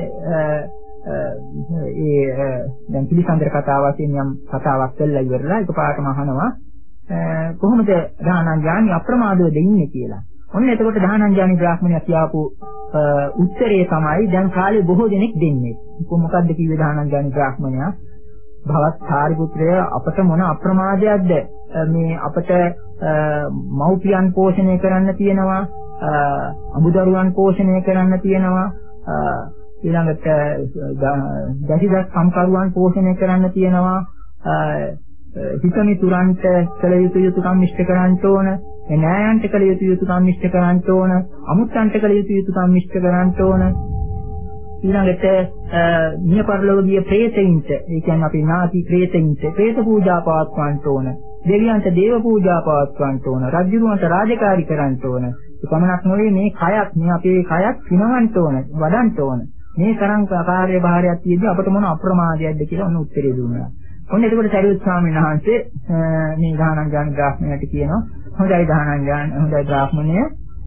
ඒ දැන් පිළිසඳර කතාව වශයෙන් යම් කතාවක් කළා ඉවරලා එකපාරටම අහනවා කොහොමද ධානංජානි අප්‍රමාදව දෙන්නේ කියලා. ඔන්න එතකොට ධානංජානි බ්‍රාහ්මණයා කියාපු උත්තරේ තමයි දැන් කාලේ බොහෝ දෙනෙක් දෙන්නේ. මොකක්ද කිව්වේ ධානංජානි බ්‍රාහ්මණයා? භවත් සාරිපුත්‍රය අපට මොන අප්‍රමාදයක්ද මේ අපට මව්පියන් පෝෂණය කරන්න තියෙනවා, අමුදරුවන් පෝෂණය කරන්න තියෙනවා, ඊළඟට දසිදස් සම්කරුවන් පෝෂණය කරන්න තියෙනවා, හිතමිතුරන්ට කළ යුතු යුතුකම් ඉෂ්ට කරන්න ඕන, නෑයන්ට කළ යුතු යුතුකම් ඉෂ්ට කරන්න ඕන, අමුත්තන්ට කළ යුතු යුතුකම් ඉෂ්ට කරන්න ඕන. ඊළඟට මිය පරලෝකීය ප්‍රේතයින්ට, ඒ කියන්නේ අපි නාති ප්‍රේතයින්ට ප්‍රේත පූජා පවත්වන්න ඕන. දෙවියන්ට දේව පූජා පවත්වන්න ඕන. රජුරුවන්ට රාජකාරී කරන්න ඕන. ඒ පමණක් නෙවෙයි මේ කයත් මේ අපේ කයත් පිනවන්න ඕන, වඩන්න ඕන. මේ තරම් කාර්ය භාරයක් තියෙද්දි අපට මොන අප්‍රමාදයක්ද කියලා ඔන්න උත්තරේ දුන්නා. ඔන්න එතකොට සරියුත් ස්වාමීන් වහන්සේ මේ ධානංජානි බ්‍රාහ්මණයට කියනවා හොඳයි ධානංජාන හොඳයි බ්‍රාහ්මණය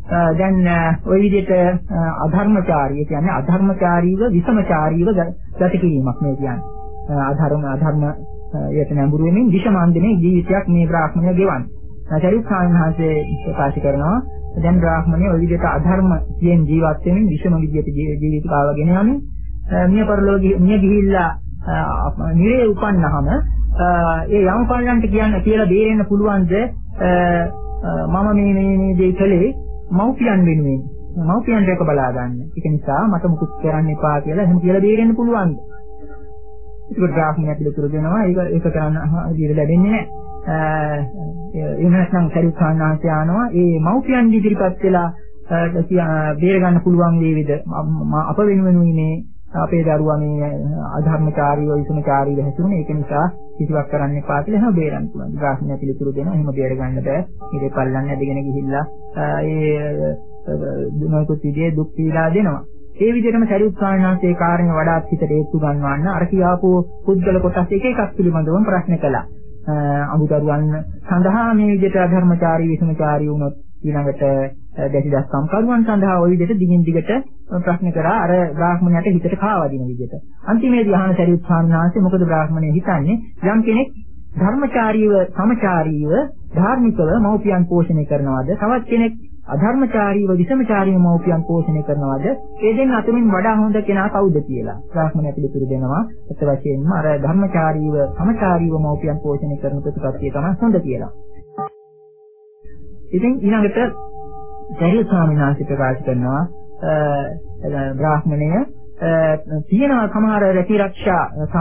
දැන් ওই විදිහට අධර්මචාරී කියන්නේ අධර්මචාරීව විෂමචාරීව ගත කිරීමක් මේ කියන්නේ. අධර්ම අධර්ම යට නැඹුරු වෙමින් විෂමාන්දනේ ජීවිතයක් මේ බ්‍රාහ්මණය ගෙවන්නේ. සරියුත් ස්වාමීන් වහන්සේ ප්‍රකාශ කරනවා දැන් බ්‍රාහ්මණය ওই විදිහට අධර්මයෙන් ජීවත් වෙමින් විෂම විදිහට ජීවිත කාවගෙන යන්නේ. මිය පරලෝකීය මිය ගිහිල්ලා නිරේ උපන්නහම ඒ යම් කල්යන්ට කියන්න කියලා බේරෙන්න පුළුවන්ද මම මේ මේ මේ දේ කළේ මව්පියන් වෙනුවෙන් මව්පියන් රැක බලා ගන්න. ඒක නිසා මට මුකුත් කරන්න එපා කියලා එහෙම කියලා බේරෙන්න පුළුවන්ද? ඒක බ්‍රාහ්මණය පිළිතුරු දෙනවා ඒක ඒක කරන්න විදිහට ලැබෙන්නේ නැහැ. එහෙම නැත්නම් සරියුත් සාන්නාංශය ආනවා ඒ මව්පියන් ඉදිරිපත් වෙලා බේර ගන්න පුළුවන් වේවිද අප වෙනුවෙනුයි මේ අපේ දරුවා මේ අධර්මචාරීව විසමචාරීව හැසිරුණේ ඒක නිසා කිසිවක් කරන්න එපා කියලා එහෙම බේරන්න පුළුවන්. බ්‍රාහ්මණය පිළිතුරු දෙනවා එහෙම බේර ගන්න බෑ. ඊට පල්ලන්න ඇදගෙන ගිහිල්ලා ඒ දුනකුත් විදිහේ දුක් පීඩා දෙනවා. ඒ විදිහටම සරියුත් සාන්නාංශයේ කාර්යය වඩාත් හිතට ඒත්තු ගන්නවන්න අර කියාපු පුද්ගල කොටස් එක එකක් පිළිබඳව ප්‍රශ්න කළා. අමුදරුවන් සඳහා මේ විදිහට අධර්මචාරී විසමචාරී වුණොත් ඊළඟට දැසිදස් සම්කරුවන් සඳහා ওই විදිහට දිගින් දිගට ප්‍රශ්න කරා අර බ්‍රාහ්මණයට හිතට කාවදින විදිහට. අන්තිමේදී අහන සරියුත් සාන්නාංශය මොකද බ්‍රාහ්මණය හිතන්නේ යම් කෙනෙක් ධර්මචාරීව සමචාරීව ධාර්මිකව මව්පියන් පෝෂණය කරනවාද තවත් කෙනෙක් අධර්මචාරීව විසමචාරීව මව්පියන් පෝෂණය කරනවාද ඒ දෙන්න අතරින් වඩා හොඳ කෙනා කවුද කියලා බ්‍රාහ්මණය පිළිතුරු දෙනවා අත වශයෙන්ම අර ධර්මචාරීව සමචාරීව මව්පියන් පෝෂණය කරන ප්‍රතිපත්තිය තමයි හොඳ කියලා. ඉතින් ඊළඟට සරියුත් ස්වාමීන් වහන්සේ ප්‍රකාශ කරනවා බ්‍රාහ්මණය තියෙනවා සමහර රැකීරක්ෂා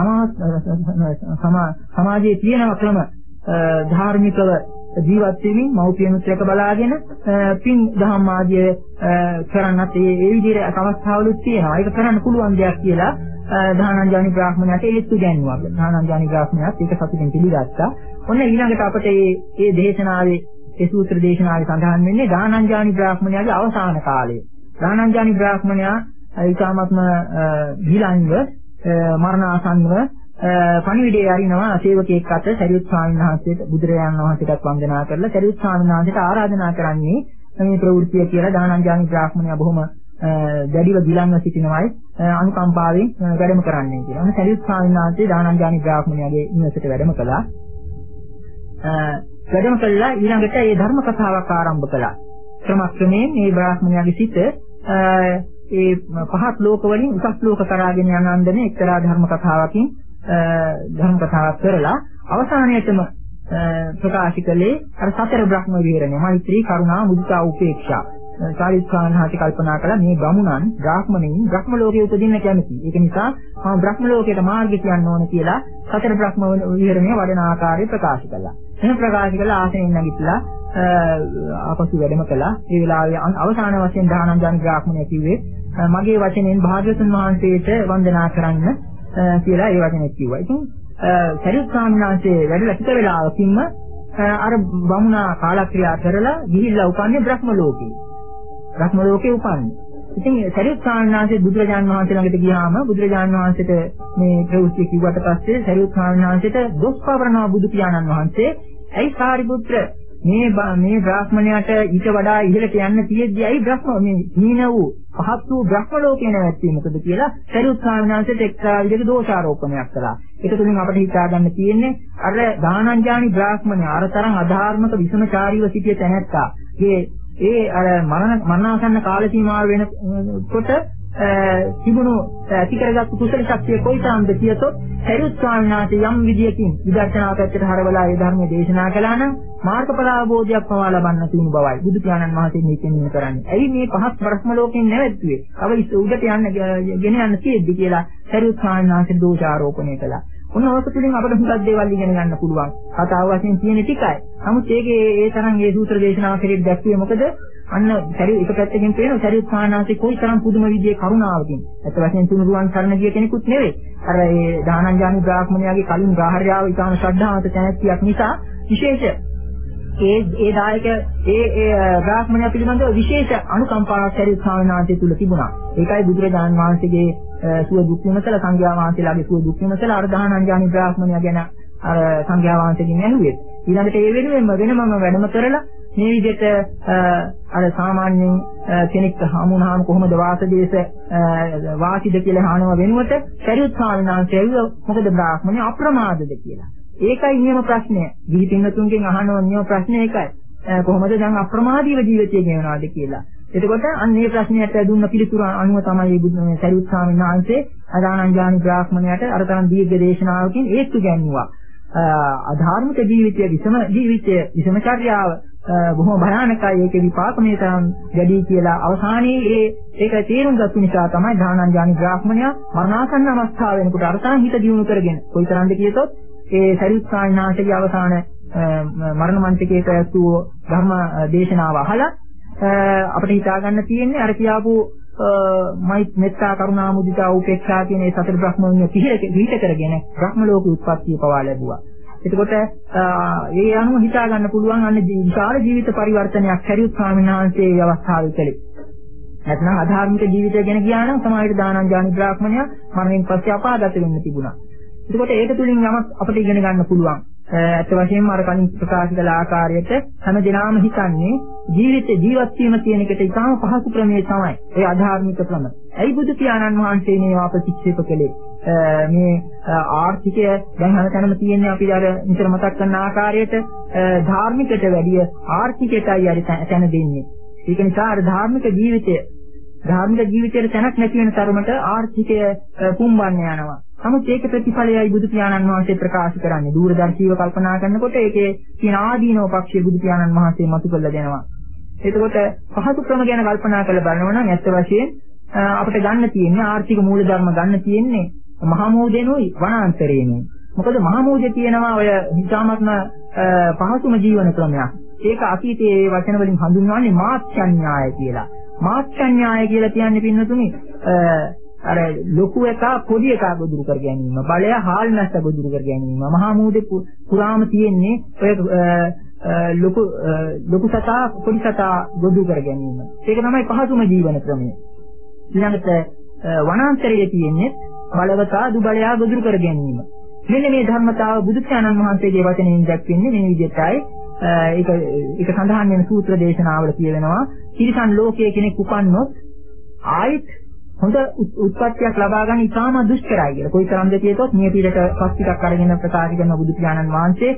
සමාජයේ තියෙන ක්‍රම ධාර්මිකව ජීවත් වෙමින් මව්පියනුත් රැක බලාගෙන පින් දහම් ආදිය කරන්නත් ඒ ඒ විදිහට අවස්ථාවලුත් තියෙනවා. ඒක කරන්න පුළුවන් දෙයක් කියලා ධානංජානි බ්‍රාහ්මණයට ඒත්තු ගැන්වුවා. ධානංජානි බ්‍රාහ්මණයත් ඒක සතුටින් පිළිගත්තා. ඔන්න ඊළඟට අපට මේ මේ දේශනාවේ ඒ සූත්‍ර දේශනාවේ සඳහන් වෙන්නේ ධානංජානි බ්‍රාහ්මණයාගේ අවසාන කාලය. ධානංජානි බ්‍රාහ්මණයා ඊටාත්ම විලංග මරණාසන්නව පණිවිඩය අරිනවා සේවකයෙක් අත සරියුත් ස්වාමීන් වහන්සේට බුදුරජාණන් වහන්සේට වන්දනා කරලා සරියුත් ස්වාමීන් වහන්සේට ආරාධනා කරන්නේ මේ ප්‍රවෘත්තිය කියලා ධානංජානි බ්‍රාහ්මණයා බොහොම දැඩිව විලංග සිටිනවායි අනුකම්පාවෙන් වැඩම කරන්නේ කියලා. අන්න සරියුත් ස්වාමීන් වහන්සේ ධානංජානි බ්‍රාහ්මණයාගේ නිවසට වැඩම කළා. වැඩම කළා ඊළඟට මේ ධර්ම කතාවක් ආරම්භ කළා. ක්‍රමක්‍රමයෙන් මේ බ්‍රාහ්මණයාගේ සිත ඒ පහත් ලෝක වලින් උසස් ලෝක කරාගෙන යන අන්දමේ එක්තරා ධර්ම කතාවකින් ධර්ම කතාවක් කරලා අවසානයේටම ප්‍රකාශ කළේ අර සතර බ්‍රහ්ම විහරණය මෛත්‍රී කරුණා මුදිතා උපේක්ෂා. සාරිත් ස්වාමීන් කල්පනා කළා මේ බමුණන් බ්‍රාහ්මණයින් බ්‍රහ්ම ලෝකයේ උපදින්න කැමති. ඒක නිසා මම බ්‍රහ්ම ලෝකයට මාර්ගය කියන්න ඕන කියලා සතර බ්‍රහ්ම විහරණය වඩන ආකාරය ප්‍රකාශ කළා. එහෙම ප්‍රකාශ කළා ආසනෙන් නැගිටලා ආපසු වැඩම කළා. ඒ වෙලාවේ අවසාන වශයෙන් ධානංජානි බ්‍රාහ්මණය කිව්වේ මගේ වචනෙන් භාග්‍යවතුන් වහන්සේට වන්දනා කරන්න කියලා ඒ වචනේ කිව්වා. ඉතින් සරියුත් ස්වාමීන් වහන්සේ වැඩලා සිට වෙලාවකින්ම අර බමුණා කාලක්‍රියා කරලා ගිහිල්ලා උපන්නේ බ්‍රහ්ම ලෝකේ. බ්‍රහ්ම ලෝකේ උපන්නේ. ඉතින් සරියුත් ස්වාමීන් වහන්සේ බුදුරජාණන් වහන්සේ ළඟට ගියාම බුදුරජාණන් වහන්සේට මේ ප්‍රවෘත්තිය කිව්වට පස්සේ සරියුත් ස්වාමීන් වහන්සේට දොස් පවරනවා බුදු පියාණන් වහන්සේ. ඇයි සාරිපුත්‍ර මේ මේ බ්‍රාහ්මණයාට ඊට වඩා ඉහළට යන්න තියෙද්දි ඇයි බ්‍රහ්ම මේ හීන වූ පහත් වූ බ්‍රහ්ම ලෝකේ නැවැත්වීම මොකද කියලා සරියුත් ස්වාමීන් වහන්සේට එක්තරා විදිහක දෝෂාරෝපණයක් කළා. ඒක තුලින් අපිට හිතා ගන්න තියෙන්නේ අර ධානංජානි බ්‍රාහ්මණය අර තරම් අධාර්මක විසමචාරීව සිටිය තැනැත්තා. ඒ ඒ අර මරණ මරණාසන්න කාල සීමාව වෙනකොට තිබුණු ඇති කරගත්තු කුසල ශක්තිය කොයිතරම්ද කියතොත් සරියුත් ස්වාමීන් වහන්සේ යම් විදියකින් විදර්ශනා පැත්තට හරවලා ඒ ධර්මයේ දේශනා කළා නම් මාර්ගඵල අවබෝධයක් පවා ලබන්න තියෙන බවයි බුදු පියාණන් වහන්සේ මේකෙන් කරන්නේ. ඇයි මේ පහත් බ්‍රහ්ම ලෝකෙන් නැවැත්තුවේ? තව උඩට යන්න ගෙන යන්න තියෙද්දි කියලා සරියුත් ස්වාමීන් වහන්සේ දෝෂාරෝපණය කළා. ඔන්න ඔක තුලින් අපිට හුඟක් දේවල් ඉගෙන ගන්න පුළුවන්. කතාව වශයෙන් තියෙන ටිකයි. නමුත් ඒකේ ඒ තරම් ඒ සූත්‍ර දේශනාව කෙරෙහි දැක්ුවේ මොකද? අන්න සරියුත් එක පැත්තකින් පේනවා සරියුත් ස්වාමීන් වහන්සේ කොයිතරම් පුදුම විදිහේ කරුණාවකින්. අත වශයෙන් තුනුරුවන් සරණ ගිය කෙනෙකුත් නෙවෙයි. අර ඒ ධානංජානි බ්‍රාහ්මණයාගේ කලින් ගාහර්යාව ඉතාම ශ්‍රද්ධාවන්ත තැනැත්තියක් නිසා විශේෂ ඒ ඒ දායක ඒ ඒ බ්‍රාහ්මණයා පිළිබඳව විශේෂ අනුකම්පාවක් සරියුත් ස්වාමීන් වහන්සේ තුල තිබුණා. ඒකයි බුදුරජාණන් වහන්සේගේ සුව දුක් විමසලා සංඝයා වහන්සේලාගේ සුව දුක් විමසලා අර ධානංජානි බ්‍රාහ්මණයා ගැන අර සංඝයා වහන්සේගෙන් ඇහුවේ. ඊළඟට ඒ වෙනුවෙන්ම වෙනමම වැඩම කරලා මේ විදිහට අර සාමාන්‍යයෙන් කෙනෙක් හමුනහම කොහොමද වාසදේශ වාසිද කියලා අහනව වෙනුවට සරියුත් ස්වාමීන් වහන්සේ ඇහුවා මොකද බ්‍රාහ්මණය අප්‍රමාදද කියලා. ඒකයි නියම ප්‍රශ්නය. ගිහි පින්වතුන්ගෙන් අහන නියම ප්‍රශ්නේ ඒකයි. කොහොමද දැන් අප්‍රමාදීව ජීවිතය ගෙවනවාද කියලා. එතකොට අන්න මේ ප්‍රශ්නයට දුන්න පිළිතුර අනුව තමයි බුදුන් සරියුත් ස්වාමීන් වහන්සේ අදානංජානි බ්‍රාහ්මණයට අර තරම් දීර්ඝ දේශනාවකින් ඒත්තු ගැන්වුවා. අධාර්මික ජීවිතය විසම ජීවිතය විසමචර්යාව බොහොම භයානකයි. ඒකේ විපාක මේ තරම් වැඩි කියලා අවසානයේ ඒ ඒක තේරුම් ගත්ත නිසා තමයි දානංජානි බ්‍රාහ්මණයා මරණාසන්න අවස්ථාව වෙනකොට අරසාන් හිත දියුණු කරගෙන කොයිතරම්ද කියතොත් ඒ සරියුත් ස්වාමීන් වහන්සේගේ අවසාන මරණ මන්ත්‍රකයේ පැවතු ධර්ම දේශනාව අහලා අපිට හිතා ගන්න තියෙන්නේ අර කියාපු මෛත් මෙත්තා කරුණා මුදිතා උපේක්ෂා කියන මේ සතර බ්‍රහ්මෝන්‍ය පිහිට කරගෙන බ්‍රහ්ම ලෝක උත්පත්තිය පවා ලැබුවා. එතකොට ඒ අනුව හිතා ගන්න පුළුවන් අන්න විශාල ජීවිත පරිවර්තනයක් සරියුත් ස්වාමීන් වහන්සේ මේ අවස්ථාවේ කළේ. නැත්නම් අධාර්මික ජීවිතය ගැන කියනවා නම් සමාජයට දානංජානි බ්‍රාහ්මණයා මරණයෙන් පස්සේ අපාගත වෙන්න තිබුණා. එතකොට ඒක තුලින් යමක් අපිට ඉගෙන ගන්න පුළුවන්. ඇත්ත වශයෙන්ම අර කලින් ප්‍රකාශ කළ ආකාරයට හැම දිනම හිතන්නේ ජීවිත ජීවත් වීම කියන එකට ඉතාම පහසු ක්‍රමයේ තමයි ඒ අධාර්මික ක්‍රම. ඇයි බුදු පියාණන් වහන්සේ මේවා ප්‍රතික්ෂේප කළේ? මේ ආර්ථිකය දැන් හැමතැනම තියෙන්නේ අපි අර නිතර මතක් කරන ආකාරයට ධාර්මිකයට වැඩිය ආර්ථිකයටයි අර තැන දෙන්නේ. ඒක නිසා අර ධාර්මික ජීවිතය ධාර්මික ජීවිතයට තැනක් නැති වෙන තරමට ආර්ථිකය පුම්බන්න යනවා. නමුත් ඒක ප්‍රතිඵලයයි බුදු පියාණන් වහන්සේ ප්‍රකාශ කරන්නේ. දූරදර්ශීව කල්පනා කරනකොට ඒකේ තියෙන ආදීනව පක්ෂයේ බුදු පියාණන් වහන්සේ මතු කරලා දෙනවා. එතකොට පහසු ක්‍රම ගැන කල්පනා කරලා බලනවා නම් ඇත්ත වශයෙන් අපිට ගන්න තියෙන්නේ ආර්ථික මූලධර්ම ගන්න තියෙන්නේ මහමෝදෙනුයි වනාන්තරේනුයි. මොකද මහමෝදේ තියෙනවා ඔය හිතාමත්ම පහසුම ජීවන ක්‍රමයක්. ඒක අතීතයේ ඒ වචන වලින් හඳුන්වන්නේ මාත්‍යඥාය කියලා. මාත්‍යඥාය කියලා කියන්නේ පින්නතුනි අර ලොකු එකා පොඩි එකා ගොදුරු කර ගැනීම, බලය හාල් නැස්ස ගොදුරු කර ගැනීම. මහා මූදේ පුරාම තියෙන්නේ ඔය ලොකු ලොකු සතා පොඩි සතා ගොදුරු කර ගැනීම. ඒක තමයි පහසුම ජීවන ක්‍රමය. ඊළඟට වනාන්තරයේ තියෙන්නේ බලවතා දුබලයා ගොදුරු කර ගැනීම. මෙන්න මේ ධර්මතාව බුදු පියාණන් වහන්සේගේ වචනයෙන් දැක්වෙන්නේ මේ විදිහටයි. ඒක ඒක සඳහන් වෙන සූත්‍ර දේශනාවල කියවෙනවා. තිරිසන් ලෝකයේ කෙනෙක් උපන්නොත් ආයිත් හොඳ උත්පත්තියක් ලබා ගන්න ඉතාම දුෂ්කරයි කියලා. කොයිතරම්ද කියතොත් මේ පිළිට පස් ටිකක් අරගෙන ප්‍රකාශ කරන බුදු පියාණන් වහන්සේ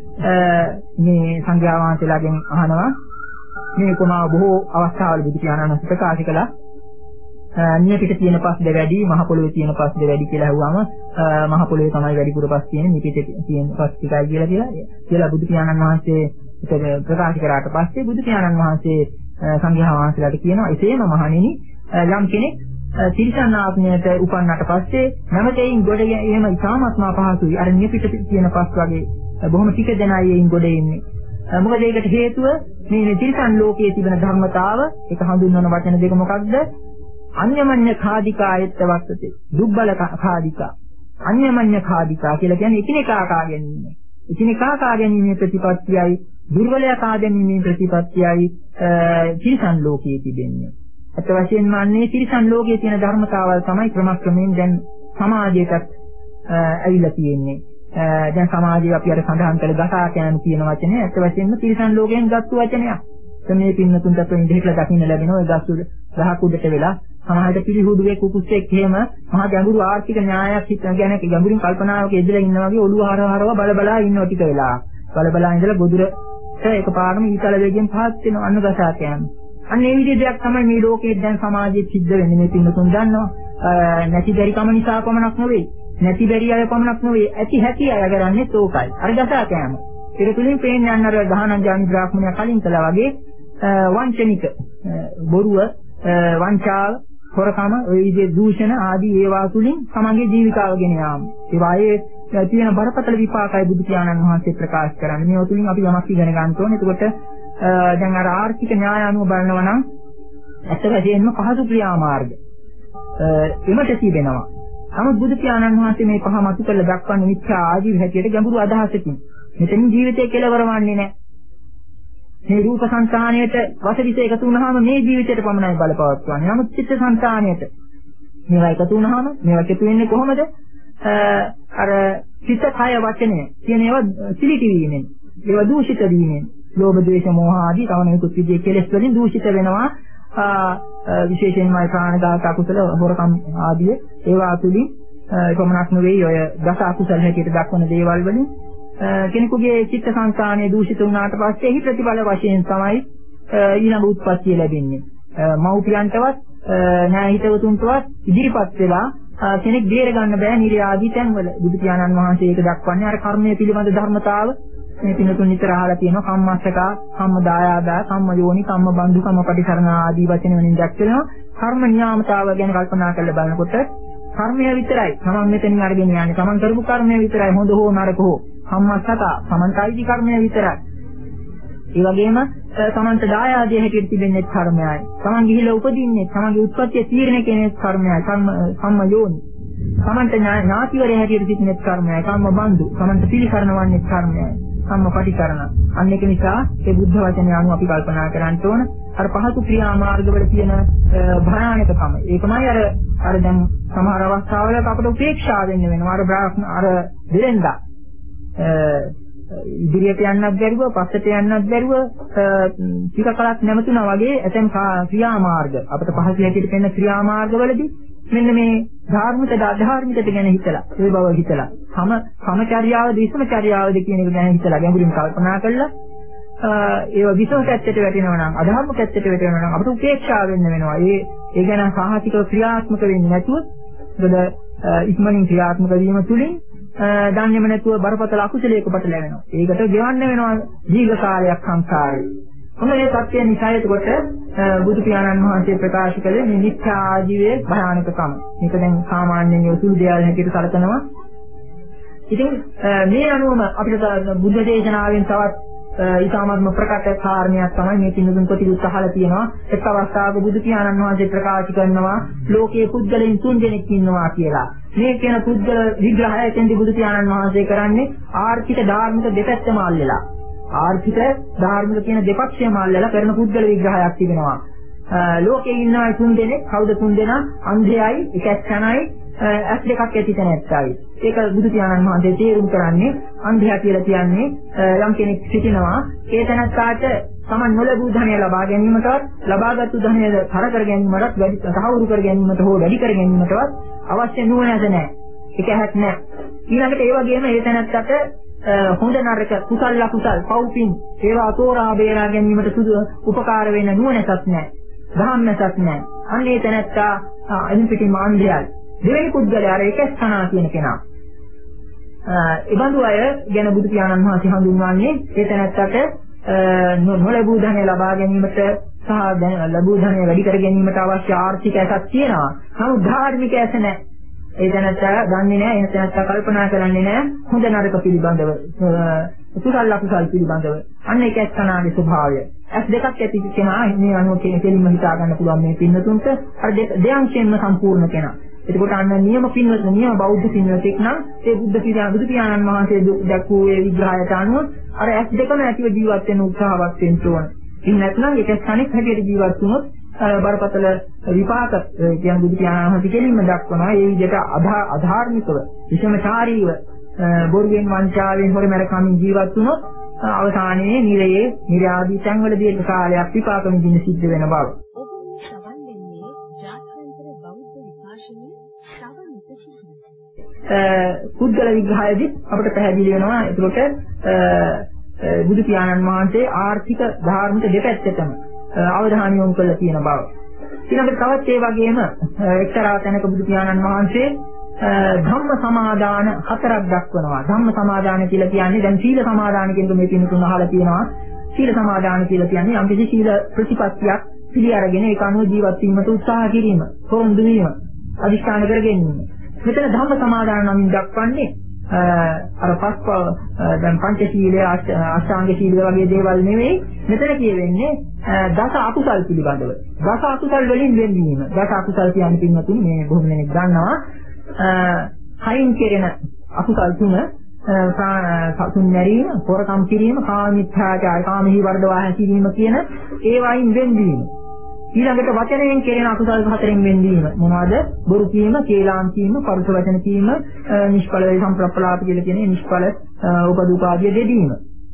මේ සංඝයා වහන්සේලාගෙන් අහනවා මේ කොමා බොහෝ අවස්ථාවල බුදු පියාණන් වහන්සේ ප්‍රකාශ කළා නිය පිට තියෙන පස්ද වැඩි මහ පොළොවේ තියෙන පස්ද වැඩි කියලා අහුවාම මහ පොළොවේ තමයි වැඩිපුර පස් තියෙන්නේ මේ පිට තියෙන පස් ටිකයි කියලා කියලා කියලා බුදු පියාණන් වහන්සේ ඒක ප්‍රකාශ කරාට පස්සේ බුදු පියාණන් වහන්සේ සංඝයා වහන්සේලාට කියනවා එසේම මහණෙනි යම් කෙනෙක් තිරිසන් ආත්මයට උපන්නට පස්සේ නැවතෙයින් ගොඩ එහෙම ඉතාමත්ම අපහසුයි. අර නිය පිට තියෙන පස් වගේ බොහොම ටික දෙනයි එයින් ගොඩ එන්නේ. මොකද ඒකට හේතුව මේ තිරිසන් ලෝකයේ තිබෙන ධර්මතාව ඒක හඳුන්වන වචන දෙක මොකක්ද? අන්‍යමඤ්ඤ කාදිකායත්ත වත්තේ දුබ්බල කාදිකා. අන්‍යමඤ්ඤ කාදිකා කියලා කියන්නේ එකිනෙකා කා ගැනීම. එකිනෙකා කා ගැනීමේ ප්‍රතිපත්තියයි දුර්වලයා කා ගැනීමේ ප්‍රතිපත්තියයි තිරිසන් ලෝකයේ තිබෙන්නේ. අත වශයෙන්ම අන්නේ තිරිසන් ලෝකයේ තියෙන ධර්මතාවල් තමයි ක්‍රමක්‍රමයෙන් දැන් සමාජයටත් ඇවිල්ලා තියෙන්නේ. දැන් සමාජයේ අපි අර සඳහන් කළ ගසා කෑම කියන වචනේ අත වශයෙන්ම තිරිසන් ලෝකයෙන් ගත්ත වචනයක්. මේ පින්නතුන්ට අපෙන් දෙහිලා දකින්න ලැබෙනවා ඒ ගස් උඩ ගහක් උඩට වෙලා සමහරට පිළිහුඩුවේ කුකුස්සෙක් එහෙම මහා ගැඹුරු ආර්ථික න්‍යායක් හිතන ගැන ගැඹුරින් කල්පනාවක යෙදලා ඉන්නා වගේ ඔළුව හරව හරව බල බලා ඉන්නවා ටික වෙලා. බල බලා ඉඳලා ගොදුරට එකපාරම ඊතල වේගෙන් පහත් වෙනවා අන්න ගසා කෑම. අන්න ඒ විදිහේ දෙයක් තමයි මේ ලෝකයේ දැන් සමාජයේ සිද්ධ වෙන්නේ. මේ පින්නතුන් දන්නවා. නැති බැරි කම නිසා පමණක් නෙවෙයි. නැති බැරි අය පමණක් නෙවෙයි. ඇති හැටි අය කරන්නේ තෝකයි. අර ගසා කෑම. ඒක තුලින් පේන්නේ අන්න අර ගහනංජානි බ්‍රාහ්මණයා කලින් කළා වගේ වංචනික බොරුව, වංචාව, හොරකම, ඔය විදිහේ දූෂණ ආදී ඒවා තුලින් තමන්ගේ ජීවිතාව ගෙන යාම. ඒ වායේ තියෙන බරපතල විපාකයි බුදු පියාණන් වහන්සේ ප්‍රකාශ කරන්නේ. මේ තුලින් අපි යමක් ඉගෙන ගන්න ඕනේ. එතකොට දැන් අර ආර්ථික න්‍යාය අනුව බලනවා නම් ඇත්ත වශයෙන්ම පහසු ක්‍රියාමාර්ග එමට තිබෙනවා. නමුත් බුදු පියාණන් වහන්සේ මේ පහ මතු කරලා දක්වන්නේ මිත්‍යා ආජීව හැටියට ගැඹුරු අදහසකින්. මෙතනින් ජීවිතේ කෙලවර වන්නේ නැහැ. මේ රූප සංස්කාණයට වසවිස එකතු වුණාම මේ ජීවිතයට පමණයි බලපවත්වන්නේ. නමුත් චිත්ත සංස්කාණයට මේවා එකතු වුණාම මේවා එකතු වෙන්නේ කොහොමද? අර චිත්ත කය වචනය කියන ඒවා සිලිටි වීමෙන්, ඒවා දූෂිත වීමෙන්, ලෝභ ද්වේෂ මෝහ ආදී තව නිකුත් විදිහේ කෙලෙස් වලින් දූෂිත වෙනවා. විශේෂයෙන්ම ප්‍රාණඝාත අකුසල හොරකම් ආදී ඒවා තුලින් එපමණක් නෙවෙයි ඔය දස අකුසල හැටියට දක්වන දේවල් වලින් කෙනෙකුගේ චිත්ත සංකාණය දූෂිත වුණාට පස්සේ එහි ප්‍රතිඵල වශයෙන් තමයි ඊළඟ උත්පත්තිය ලැබෙන්නේ. මව්පියන්ටවත් නෑ හිතවතුන්ටවත් ඉදිරිපත් වෙලා කෙනෙක් බේර ගන්න බෑ නිර්ය ආදී තැන්වල. බුදු පියාණන් වහන්සේ ඒක දක්වන්නේ අර කර්මය පිළිබඳ ධර්මතාව මේ පිනතුන් නිතර අහලා තියෙනවා. කම්මස්සකා, කම්මදායාදා, කම්මයෝනි, කම්මබන්දු, කම්මපටිසරණ ආදී වචන වලින් දක්වනවා. කර්ම නියාමතාව ගැන කල්පනා කරලා බලනකොට කර්මය විතරයි. තමන් මෙතනින් අරගෙන යන්නේ. තමන් කරපු කර්මය විතරයි. හොඳ හෝ නරක හෝ. කම්මස්සකා, තමන්ටයි කර්මය විතරයි. ඒ වගේම තමන්ට දායාදයේ හැටියට තිබෙන්නේ කර්මයයි. තමන් ගිහිලා උපදින්නේ, තමන්ගේ උත්පත්තිය තීරණය කෙනෙක් කර්මයයි. කම්ම කම්මයෝනි. තමන්ට ඥාතිවරය හැටියට තිබෙන්නේ කර්මයයි. කම්මබන්දු. තමන්ට පිළිකරනවන්නේ කර්මයයි. කම්මපටිකරණ. අන්න ඒක නිසා ඒ බුද්ධ වචනය අනුව අපි කල්පනා කරන්න ඕන අර පහසු ක්‍රියාමාර්ගවල තියෙන භයානකකම. ඒකමයි අර අර දැන් සමහර අවස්ථාවල අපට උපේක්ෂා වෙන්න වෙනවා. අර බ්‍රාහ්මණ අර දෙරෙන්දා ඉදිරියට යන්නත් බැරුව පස්සට යන්නත් බැරුව ටික කලක් නැවතුණා වගේ ඇතැම් ක්‍රියාමාර්ග අපිට පහසු හැටියට පෙනෙන ක්‍රියාමාර්ගවලදී මෙන්න මේ ධාර්මික අධාර්මිකත ගැන හිතලා ඒ බව හිතලා සම සමචර්යාවද විසමචර්යාවද කියන එක ගැන හිතලා ගැඹුරින් කල්පනා කළා ඒව විසම පැත්තට වැටෙනවා නම් අධාර්ම පැත්තට වැටෙනවා නම් අපිට උපේක්ෂා වෙන්න වෙනවා. ඒ ඒ ගැන සාහසිකව ක්‍රියාත්මක වෙන්නේ නැතුව මොකද ඉක්මනින් ක්‍රියාත්මක වීම තුළින් දන්නේම නැතුව බරපතල අකුසලයකකට ලැබෙනවා. ඒකට ගෙවන්න වෙනවා දීර්ඝ කාලයක් සංසාරේ. මොන්නේ සත්‍ය නිසා එතකොට බුදු පියාණන් වහන්සේ ප්‍රකාශ කළේ මේ මිත්‍යා ආජීවයේ භයානකකම. මේක දැන් සාමාන්‍යයෙන් යොසුළු දේවල් හැටියට සැලකනවා. ඉතින් මේ අනුවම අපිට බුද්ධ දේශනාවෙන් තවත් ඊටාත්ම ප්‍රකට කාරණයක් තමයි මේ තිනුදුන් කොටිකුත් අහලා තියෙනවා. එක් අවස්ථාවක බුදු පියාණන් වහන්සේ ප්‍රකාශ කරනවා ලෝකයේ පුද්ගලයන් තුන් දෙනෙක් ඉන්නවා කියලා. මේ කියන පුද්ගල විග්‍රහය එතෙන්දී බුදු පියාණන් වහන්සේ කරන්නේ ආර්ථික ධාර්මික දෙපැත්තම අල්ලලා. ආර්ථික ධාර්මික කියන දෙපක්ෂයම අල්ලලා කරන පුද්ගල විග්‍රහයක් තිබෙනවා. ලෝකයේ ඉන්නවා තුන් දෙනෙක්. කවුද තුන් දෙනා? අන්ධයයි, එකැස්සනයි, ඇස් දෙකක් ඇති තැනැත්තයි. ඒක බුදු පියාණන් වහන්සේ තේරුම් කරන්නේ අන්ධයා කියලා කියන්නේ යම් කෙනෙක් සිටිනවා ඒ තැනැත්තාට තමන් නොලැබූ ධනය ලබා ගැනීමටවත් ලබාගත්තු ධනය තර කර ගැනීමටවත් වැඩි තහවුරු කර ගැනීමට හෝ වැඩි කර ගැනීමටවත් අවශ්‍ය නුවණැස නැහැ. ඒක හැක් නැහැ. ඊළඟට ඒ වගේම ඒ තැනැත්තට හොඳ නරක කුසල අකුසල පව්පින් ඒවා තෝරා බේරා ගැනීමට සුදු උපකාර වෙන නුවණැසක් නැහැ. ධම්මසක් නැහැ. අන්න ඒ තැනැත්තා අයින් පිටින් මාන්දයයි. දෙවෙනි පුද්ගලයා අර එකස්කනා කියන කෙනා. ඒ බඳු අය ගැන බුදු පියාණන් වහන්සේ හඳුන්වන්නේ ඒ තැනැත්තට නොලැබූ ධනය ලබා ගැනීමට සහ ලැබූ ධනය වැඩි කර ගැනීමට අවශ්‍ය ආර්ථික ඇසක් තියෙනවා. නමුත් ධාර්මික ඇස නැහැ. ඒ තැනැත්තා දන්නේ නැහැ. ඒ තැනැත්තා කල්පනා කරන්නේ නැහැ හොඳ නරක පිළිබඳව. කුසල අකුසල පිළිබඳව. අන්න ඒක එක්කනාගේ ස්වභාවය. ඇස් දෙකක් ඇති කෙනා මේ අනුව කෙලින්ම හිතා ගන්න පුළුවන් මේ පින්නතුන්ට අර දෙයන්ෂයෙන්ම සම්පූර්ණ කෙනා. එතකොට අන්න නියම පින්වත නියම බෞද්ධ පින්වතෙක් නම් ඒ බුද්ධ පියාණන් බුදු පියාණන් වහන්සේ දැක්වූ ඒ විග්‍රහයට අනුව අර ඇස් දෙකම ඇතිව ජීවත් වෙන උත්සාහවත් වෙන්න ඕන. ඉතින් නැත්නම් ඒක ස්ථානික හැටියට ජීවත් වුණොත් බරපතල විපාක කියන බුදු පියාණන් වහන්සේ කෙලින්ම දක්වනවා. ඒ විදිහට අධාර්මිකව විෂමචාරීව බොරුවෙන් වංචාවෙන් හොරමරකමින් ජීවත් වුණොත් අවසානයේ නිරයේ නිර්ආදී තැන්වල දීර්ඝ කාලයක් විපාක විඳින්න සිද්ධ වෙන බව. පුද්ගල විග්‍රහයේදී අපිට පැහැදිලි වෙනවා ඒකට බුදු පියාණන් වහන්සේ ආර්ථික ධාර්මික දෙපැත්තටම අවධානය යොමු කරලා තියෙන බව. ඊළඟට තවත් ඒ වගේම එක්තරා තැනක බුදු පියාණන් වහන්සේ ධම්ම සමාදාන හතරක් දක්වනවා. ධම්ම සමාදාන කියලා කියන්නේ දැන් සීල සමාදාන කියන මේ තුන තුන අහලා තියෙනවා. සීල සමාදාන කියලා කියන්නේ යම් කිසි සීල ප්‍රතිපත්තියක් පිළි අරගෙන ඒක අනුව ජීවත් වීමට උත්සාහ කිරීම, පොරොන්දු වීම, අදිෂ්ඨාන කර ගැනීම. මෙතන ධම්ම සමාදාන නම් දක්වන්නේ අර පස්ප දැන් පංචශීලය අෂ්ටාංග සීලය වගේ දේවල් නෙවෙයි. මෙතන කියවෙන්නේ දස අකුසල් පිළිබඳව. දස අකුසල් වලින් වෙන්වීම. දස අකුසල් කියන්නේ පින්වතුනි මේ බොහොම දෙනෙක් දන්නවා. හයින් කෙරෙන අකුසල් තුන සතුන් මැරීම, හොරකම් කිරීම, කාම මිත්‍යාචාර, කාමෙහි වර්ධවා හැසිරීම කියන ඒවායින් වෙන්වීම. ඊළඟට වචනයෙන් කෙරෙන අකුසල් හතරෙන් වෙන්වීම. මොනවද? බොරු කීම, කේලාම් කීම, පරුෂ වචන කීම, නිෂ්ඵල වේ සම්ප්‍රප්පලාප කියලා කියන්නේ නිෂ්ඵල උපදූපාදිය දෙදීම.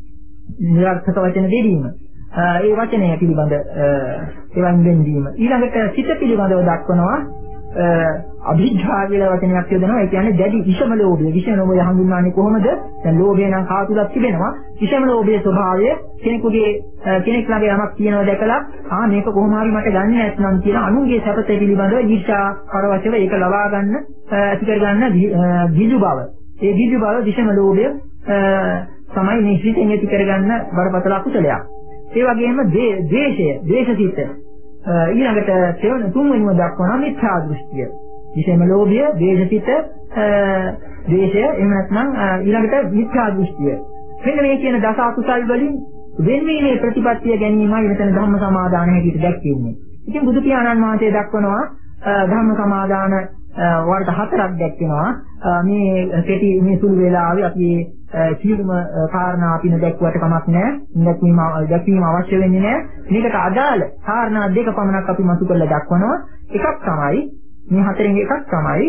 නිරර්ථක වචන දෙදීම. ඒ වචනය පිළිබඳ එවන් දෙන්දීම. ඊළඟට සිත පිළිබඳව දක්වනවා අභිජ්ජා කියලා වචනයක් යොදනවා. ඒ කියන්නේ දැඩි විෂම ලෝභය. විෂම ලෝභය හඳුන්වන්නේ කොහොමද? දැන් ලෝභය නම් කාතුලක් තිබෙනවා. විෂම ලෝභයේ ස්වභාවය කෙනෙකුගේ කෙනෙක් ළඟ යමක් කියනවා දැකලා ආ මේක කොහොම හරි මට ගන්න නැත්නම් කියලා අනුන්ගේ සැපතේ පිළිබඳව ඊර්ෂ්‍යා කරවචව ඒක ලබා ගන්න ඇති කර ගන්න ගිජු බව. ඒ ගිජු බව විෂම ලෝභය තමයි මේ හිතෙන් ඇති කරගන්න බරපතල අකුසලයක්. ඒ වගේම ද්වේෂය, ද්වේෂසිත. ඊළඟට තෙවන තුන්වෙනිව දක්වනවා මිත්‍යා දෘෂ්ටිය. විශේෂම ලෝභය, ද්වේෂසිත, ද්වේෂය, එහෙම නැත්නම් ඊළඟට මිත්‍යා දෘෂ්ටිය. මෙන්න මේ කියන දස අකුසල් වලින් වෙන්වීමේ ප්‍රතිපත්තිය ගැනීමයි මෙතන ධම්ම සමාදාන හැටියට දැක්වෙන්නේ. ඉතින් බුදු පියාණන් වහන්සේ දක්වනවා ධම්ම සමාදාන වර්ග හතරක් දැක්වෙනවා. මේ කෙටි මේ සුළු වේලාවේ අපි සියලුම කාරණා අපි නොදැක්ුවට කමක් නැහැ. දැක්වීම දැක්වීම අවශ්‍ය වෙන්නේ නැහැ. මේකට අදාළ කාරණා දෙක පමණක් අපි මතු කරලා දක්වනවා. එකක් තමයි මේ හතරෙන් එකක් තමයි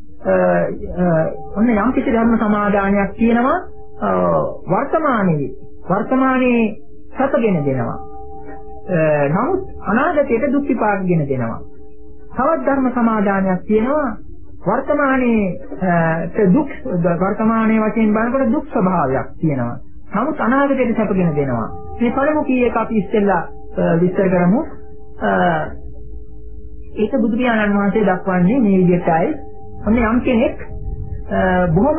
ඔන්න යම් කිසි ධර්ම සමාදානයක් කියනවා වර්තමානයේ වර්තමානයේ සැපගෙන දෙනවා. නමුත් අනාගතයට දුක් විපාකගෙන දෙනවා. තවත් ධර්ම සමාදානයක් කියනවා වර්තමානයේ දුක් වර්තමානයේ වශයෙන් බලනකොට දුක් ස්වභාවයක් තියෙනවා. නමුත් අනාගතයට සැපගෙන දෙනවා. මේ පළමු කී එක අපි ඉස්සෙල්ලා විස්තර කරමු. ඒක බුදු පියාණන් වහන්සේ දක්වන්නේ මේ විදිහටයි. ඔන්න යම් කෙනෙක් බොහොම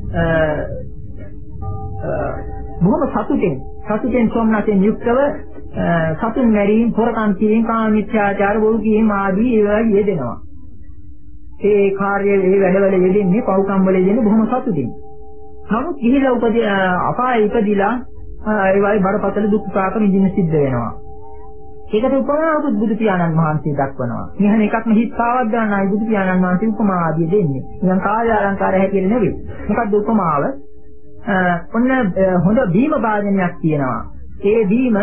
බොහොම සතුටින් සතුටින් සොම්නසෙන් යුක්තව සතුන් මැරීම, හොරකම් කිරීම, කාම මිත්‍යාචාර, වොල් කිරීම ආදී ඒවා යෙදෙනවා. ඒ කාර්යයේ මේ වැඩවල යෙදෙන්නේ පව්කම් වල යෙදෙන්නේ බොහොම සතුටින්. නමුත් ගිහිලා උපදී අපායේ ඉපදිලා ඒ වගේ බරපතල දුක් පාක විඳින්න සිද්ධ වෙනවා. ඒකට උපමාවකුත් බුදු පියාණන් වහන්සේ දක්වනවා. මෙහෙම එකක්ම හිතාවක් ගන්නයි බුදු පියාණන් වහන්සේ උපමා ආදී දෙන්නේ. නිකන් කාර්ය අලංකාර හැටියට නෙවෙයි. මොකක්ද උපමාව? ඔන්න හොඳ බීම භාජනයක් තියෙනවා. ඒ බීම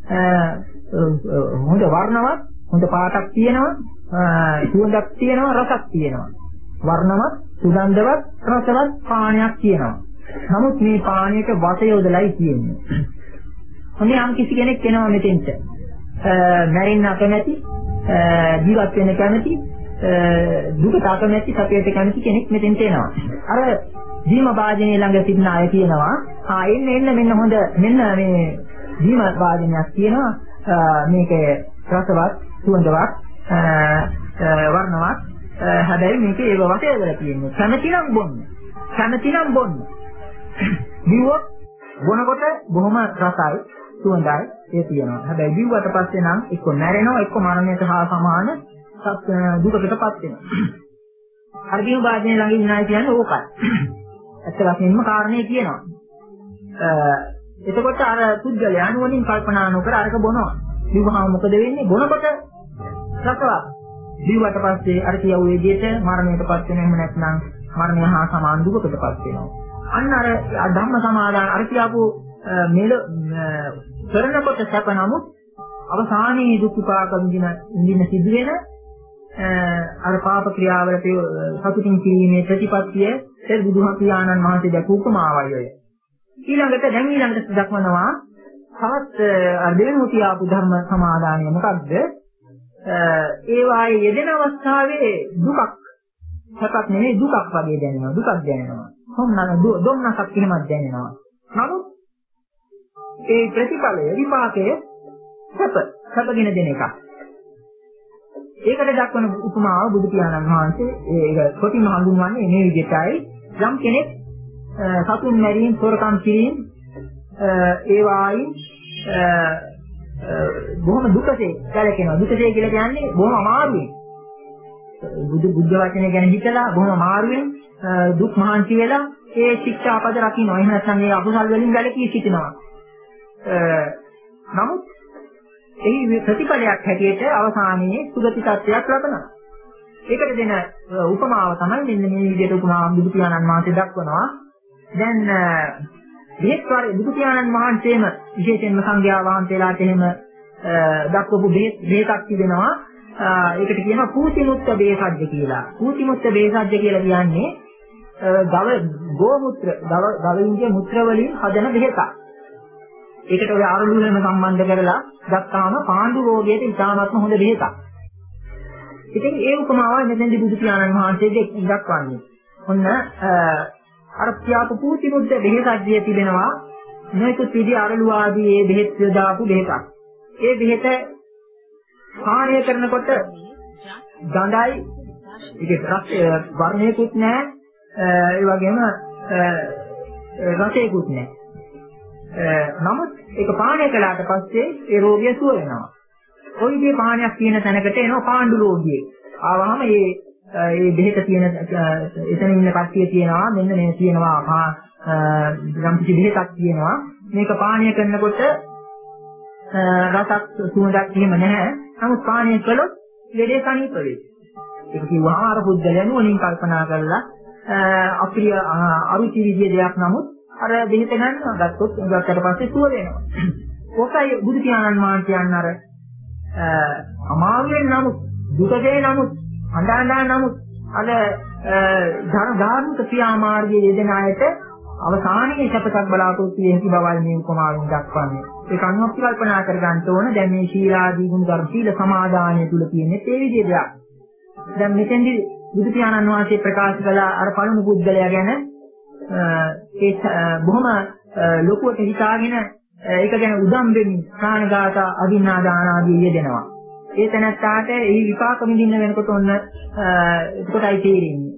හොඳ වර්ණවත්, හොඳ පාටක් තියෙනවා, සුවඳක් තියෙනවා, රසක් තියෙනවා. වර්ණවත්, සුගන්ධවත්, රසවත් පානයක් තියෙනවා. නමුත් මේ පානයට වස යොදලායි තියෙන්නේ. ඔන්නේ යම් කිසි කෙනෙක් එනවා මෙතෙන්ට. මැරෙන්න අකමැති, ජීවත් වෙන්න කැමති, දුකට අකමැති, සැපයට කැමති කෙනෙක් මෙතෙන්ට එනවා. අර ජීම වාජනේ ළඟ සිටින අය කියනවා, "ආ එන්න එන්න මෙන්න හොඳ මෙන්න මේ ජීම වාජනයක් තියෙනවා. මේක රසවත්, සුවඳවත්, වර්ණවත්. හැබැයි මේක ඒව වටේ කරලා තියෙන්නේ. කැමතිනම් බොන්න. කැමතිනම් බොන්න." බිව්වොත් බොනකොට බොහොම රසයි, සුවඳයි ඒ තියෙනවා. හැබැයි බිව්වට පස්සේ නම් එක්ක මැරෙනවා, එක්ක මරණයට හා සමාන දුකකටපත් වෙනවා. අර බිව් වාජනේ ළඟ ඉන්න අය කියන්නේ ඕකයි. ඇත්ත වශයෙන්ම කාරණේ කියනවා. එතකොට අර පුද්ගලයා නුවණින් කල්පනා නොකර අරක බොනවා. බිව්වහම මොකද වෙන්නේ? බොනකොට රසවත්. බිව්වට පස්සේ අර කියව වේදියට මරණයටපත් වෙන එහෙම නැත්නම් මරණය හා සමාන දුකකටපත් වෙනවා. අන්න අර ධම්ම සමාදාන අර කියපු මෙල කරනකොට සැප නමුත් අවසානයේ දුක් විපාක විඳින විඳින සිදු වෙන අර පාප ක්‍රියාවලට සතුටින් කිරීමේ ප්‍රතිපත්තිය ඒ බුදුහාමුදුරන් වහන්සේ දැක්වූ උපමාවයි ඔය. ඊළඟට දැන් ඊළඟට දක්වනවා තවත් අර දෙවෙනි කියාපු ධර්ම සමාදානය මොකක්ද? ඒ වායේ යෙදෙන අවස්ථාවේ දුකක් සැපක් නෙවෙයි දුකක් වගේ දැනෙනවා. දුකක් දැනෙනවා. කොහොමද දුන්නසක් එහෙමත් දැනෙනවා. නමුත් ඒ ප්‍රතිඵලය විපාකය සැප සැපගෙන දෙන එකක්. ඒකට දක්වන උපමාව බුදු පියාණන් වහන්සේ ඒක කොටිම හඳුන්වන්නේ මේ විදිහටයි. යම් කෙනෙක් සතුන් මැරීම, සොරකම් කිරීම ඒ වායින් බොහොම දුකසේ සැලකෙනවා. දුකසේ කියලා කියන්නේ බොහොම අමාරුයි. බුදු බුද්ධ වචනේ ගැන හිතලා බොහොම අමාරුවෙන් දුක් මහන්සි වෙලා ඒ ශික්ෂාපද රකින්නවා. එහෙම නැත්නම් ඒ අකුසල් වලින් වැළකී සිටිනවා. නමුත් එහි ප්‍රතිඵලයක් හැටියට අවසානයේ සුගති තත්ත්වයක් ලබනවා. ඒකට දෙන උපමාව තමයි මෙන්න මේ විදිහට උපමාව බුදු පියාණන් වහන්සේ දක්වනවා. දැන් බෙහෙත්වර බුදු පියාණන් වහන්සේම විශේෂයෙන්ම සංඝයා වහන්සේලාට එහෙම දක්වපු බෙහෙත් බෙහෙතක් තිබෙනවා. ඒකට කියනවා පූතිමුත්ත බේසජ්ජ කියලා. පූතිමුත්ත බේසජ්ජ කියලා කියන්නේ ගව ගෝමුත්‍ර ගවින්ගේ මුත්‍ර වලින් හදන බෙහෙතක්. ඒකට ඔය ආරලුලම සම්බන්ධ කරලා ගත්තාම පාණ්ඩු රෝගයට ඉතාමත්ම හොඳ බෙහෙතක්. ඉතින් ඒ උපමාව මෙතෙන්දී බුදු පියාණන් වහන්සේගේ දක්වන්නේ. ඔන්න අර පියාපු පූති මුද්ද බෙහෙතක්දිය තිබෙනවා. මේක පිළි ආරලු ආදී ඒ බෙහෙත් යොදාපු බෙහෙතක්. ඒ බෙහෙත පානය කරනකොට ගඳයි, ඒකේ රස වර්ණයකුත් නැහැ, ඒ වගේම රසයකුත් නැහැ. නමුත් ඒක පානය කළාට පස්සේ ඒ රෝගිය සුව වෙනවා. කොයි විදිහේ පානයක් කියන තැනකට එනවා පාණ්ඩු රෝගියෙක්. ආවහම මේ මේ බෙහෙත තියෙන එතන ඉන්න කට්ටිය කියනවා මෙන්න මේ කියනවා යම් කිසි බෙහෙතක් කියනවා මේක පානය කරනකොට රසක් සුවඳක් එහෙම නැහැ. නමුත් පානය කළොත් ලෙඩේ සනීප වෙයි. ඒක කිව්වහම අර පුද්ගලයන් වලින් කල්පනා කරලා අප්‍රිය අරුචි විදිය දෙයක් නමුත් අර බෙහෙත ගන්න ගත්තොත් ගත්තට පස්සේ සුව වෙනවා. ඔකයි බුදු පියාණන් වහන්සේ කියන්නේ අර අමාරුවෙන් නමුත් දුකේ නමුත් අඬා නමුත් අර ධර්මික ක්‍රියාමාර්ගයේ යෙදෙන අයට අවසානයේ සපතක් බලාපොරොත්තු වෙ හැකි බවයි මේ උපමාවෙන් දක්වන්නේ. ඒක අනුව අපි කල්පනා කර ගන්න ඕන දැන් මේ ශීලාදී ගුණ ධර්ම සීල සමාදානය තුල තියෙන්නේ ඒ විදිහේ දෙයක්. දැන් මෙතෙන්දී බුදු පියාණන් වහන්සේ ප්‍රකාශ කළ අර පළමු පුද්ගලයා ගැන ඒ බොහොම ලොකුවට හිතාගෙන ඒක ගැන උදම් වෙමින් ප්‍රාණඝාත අදින්නා දාන ආදී යෙදෙනවා. ඒ තැනත්තාට ඒ විපාක විඳින්න වෙනකොට ඔන්න ඒකටයි තේරෙන්නේ.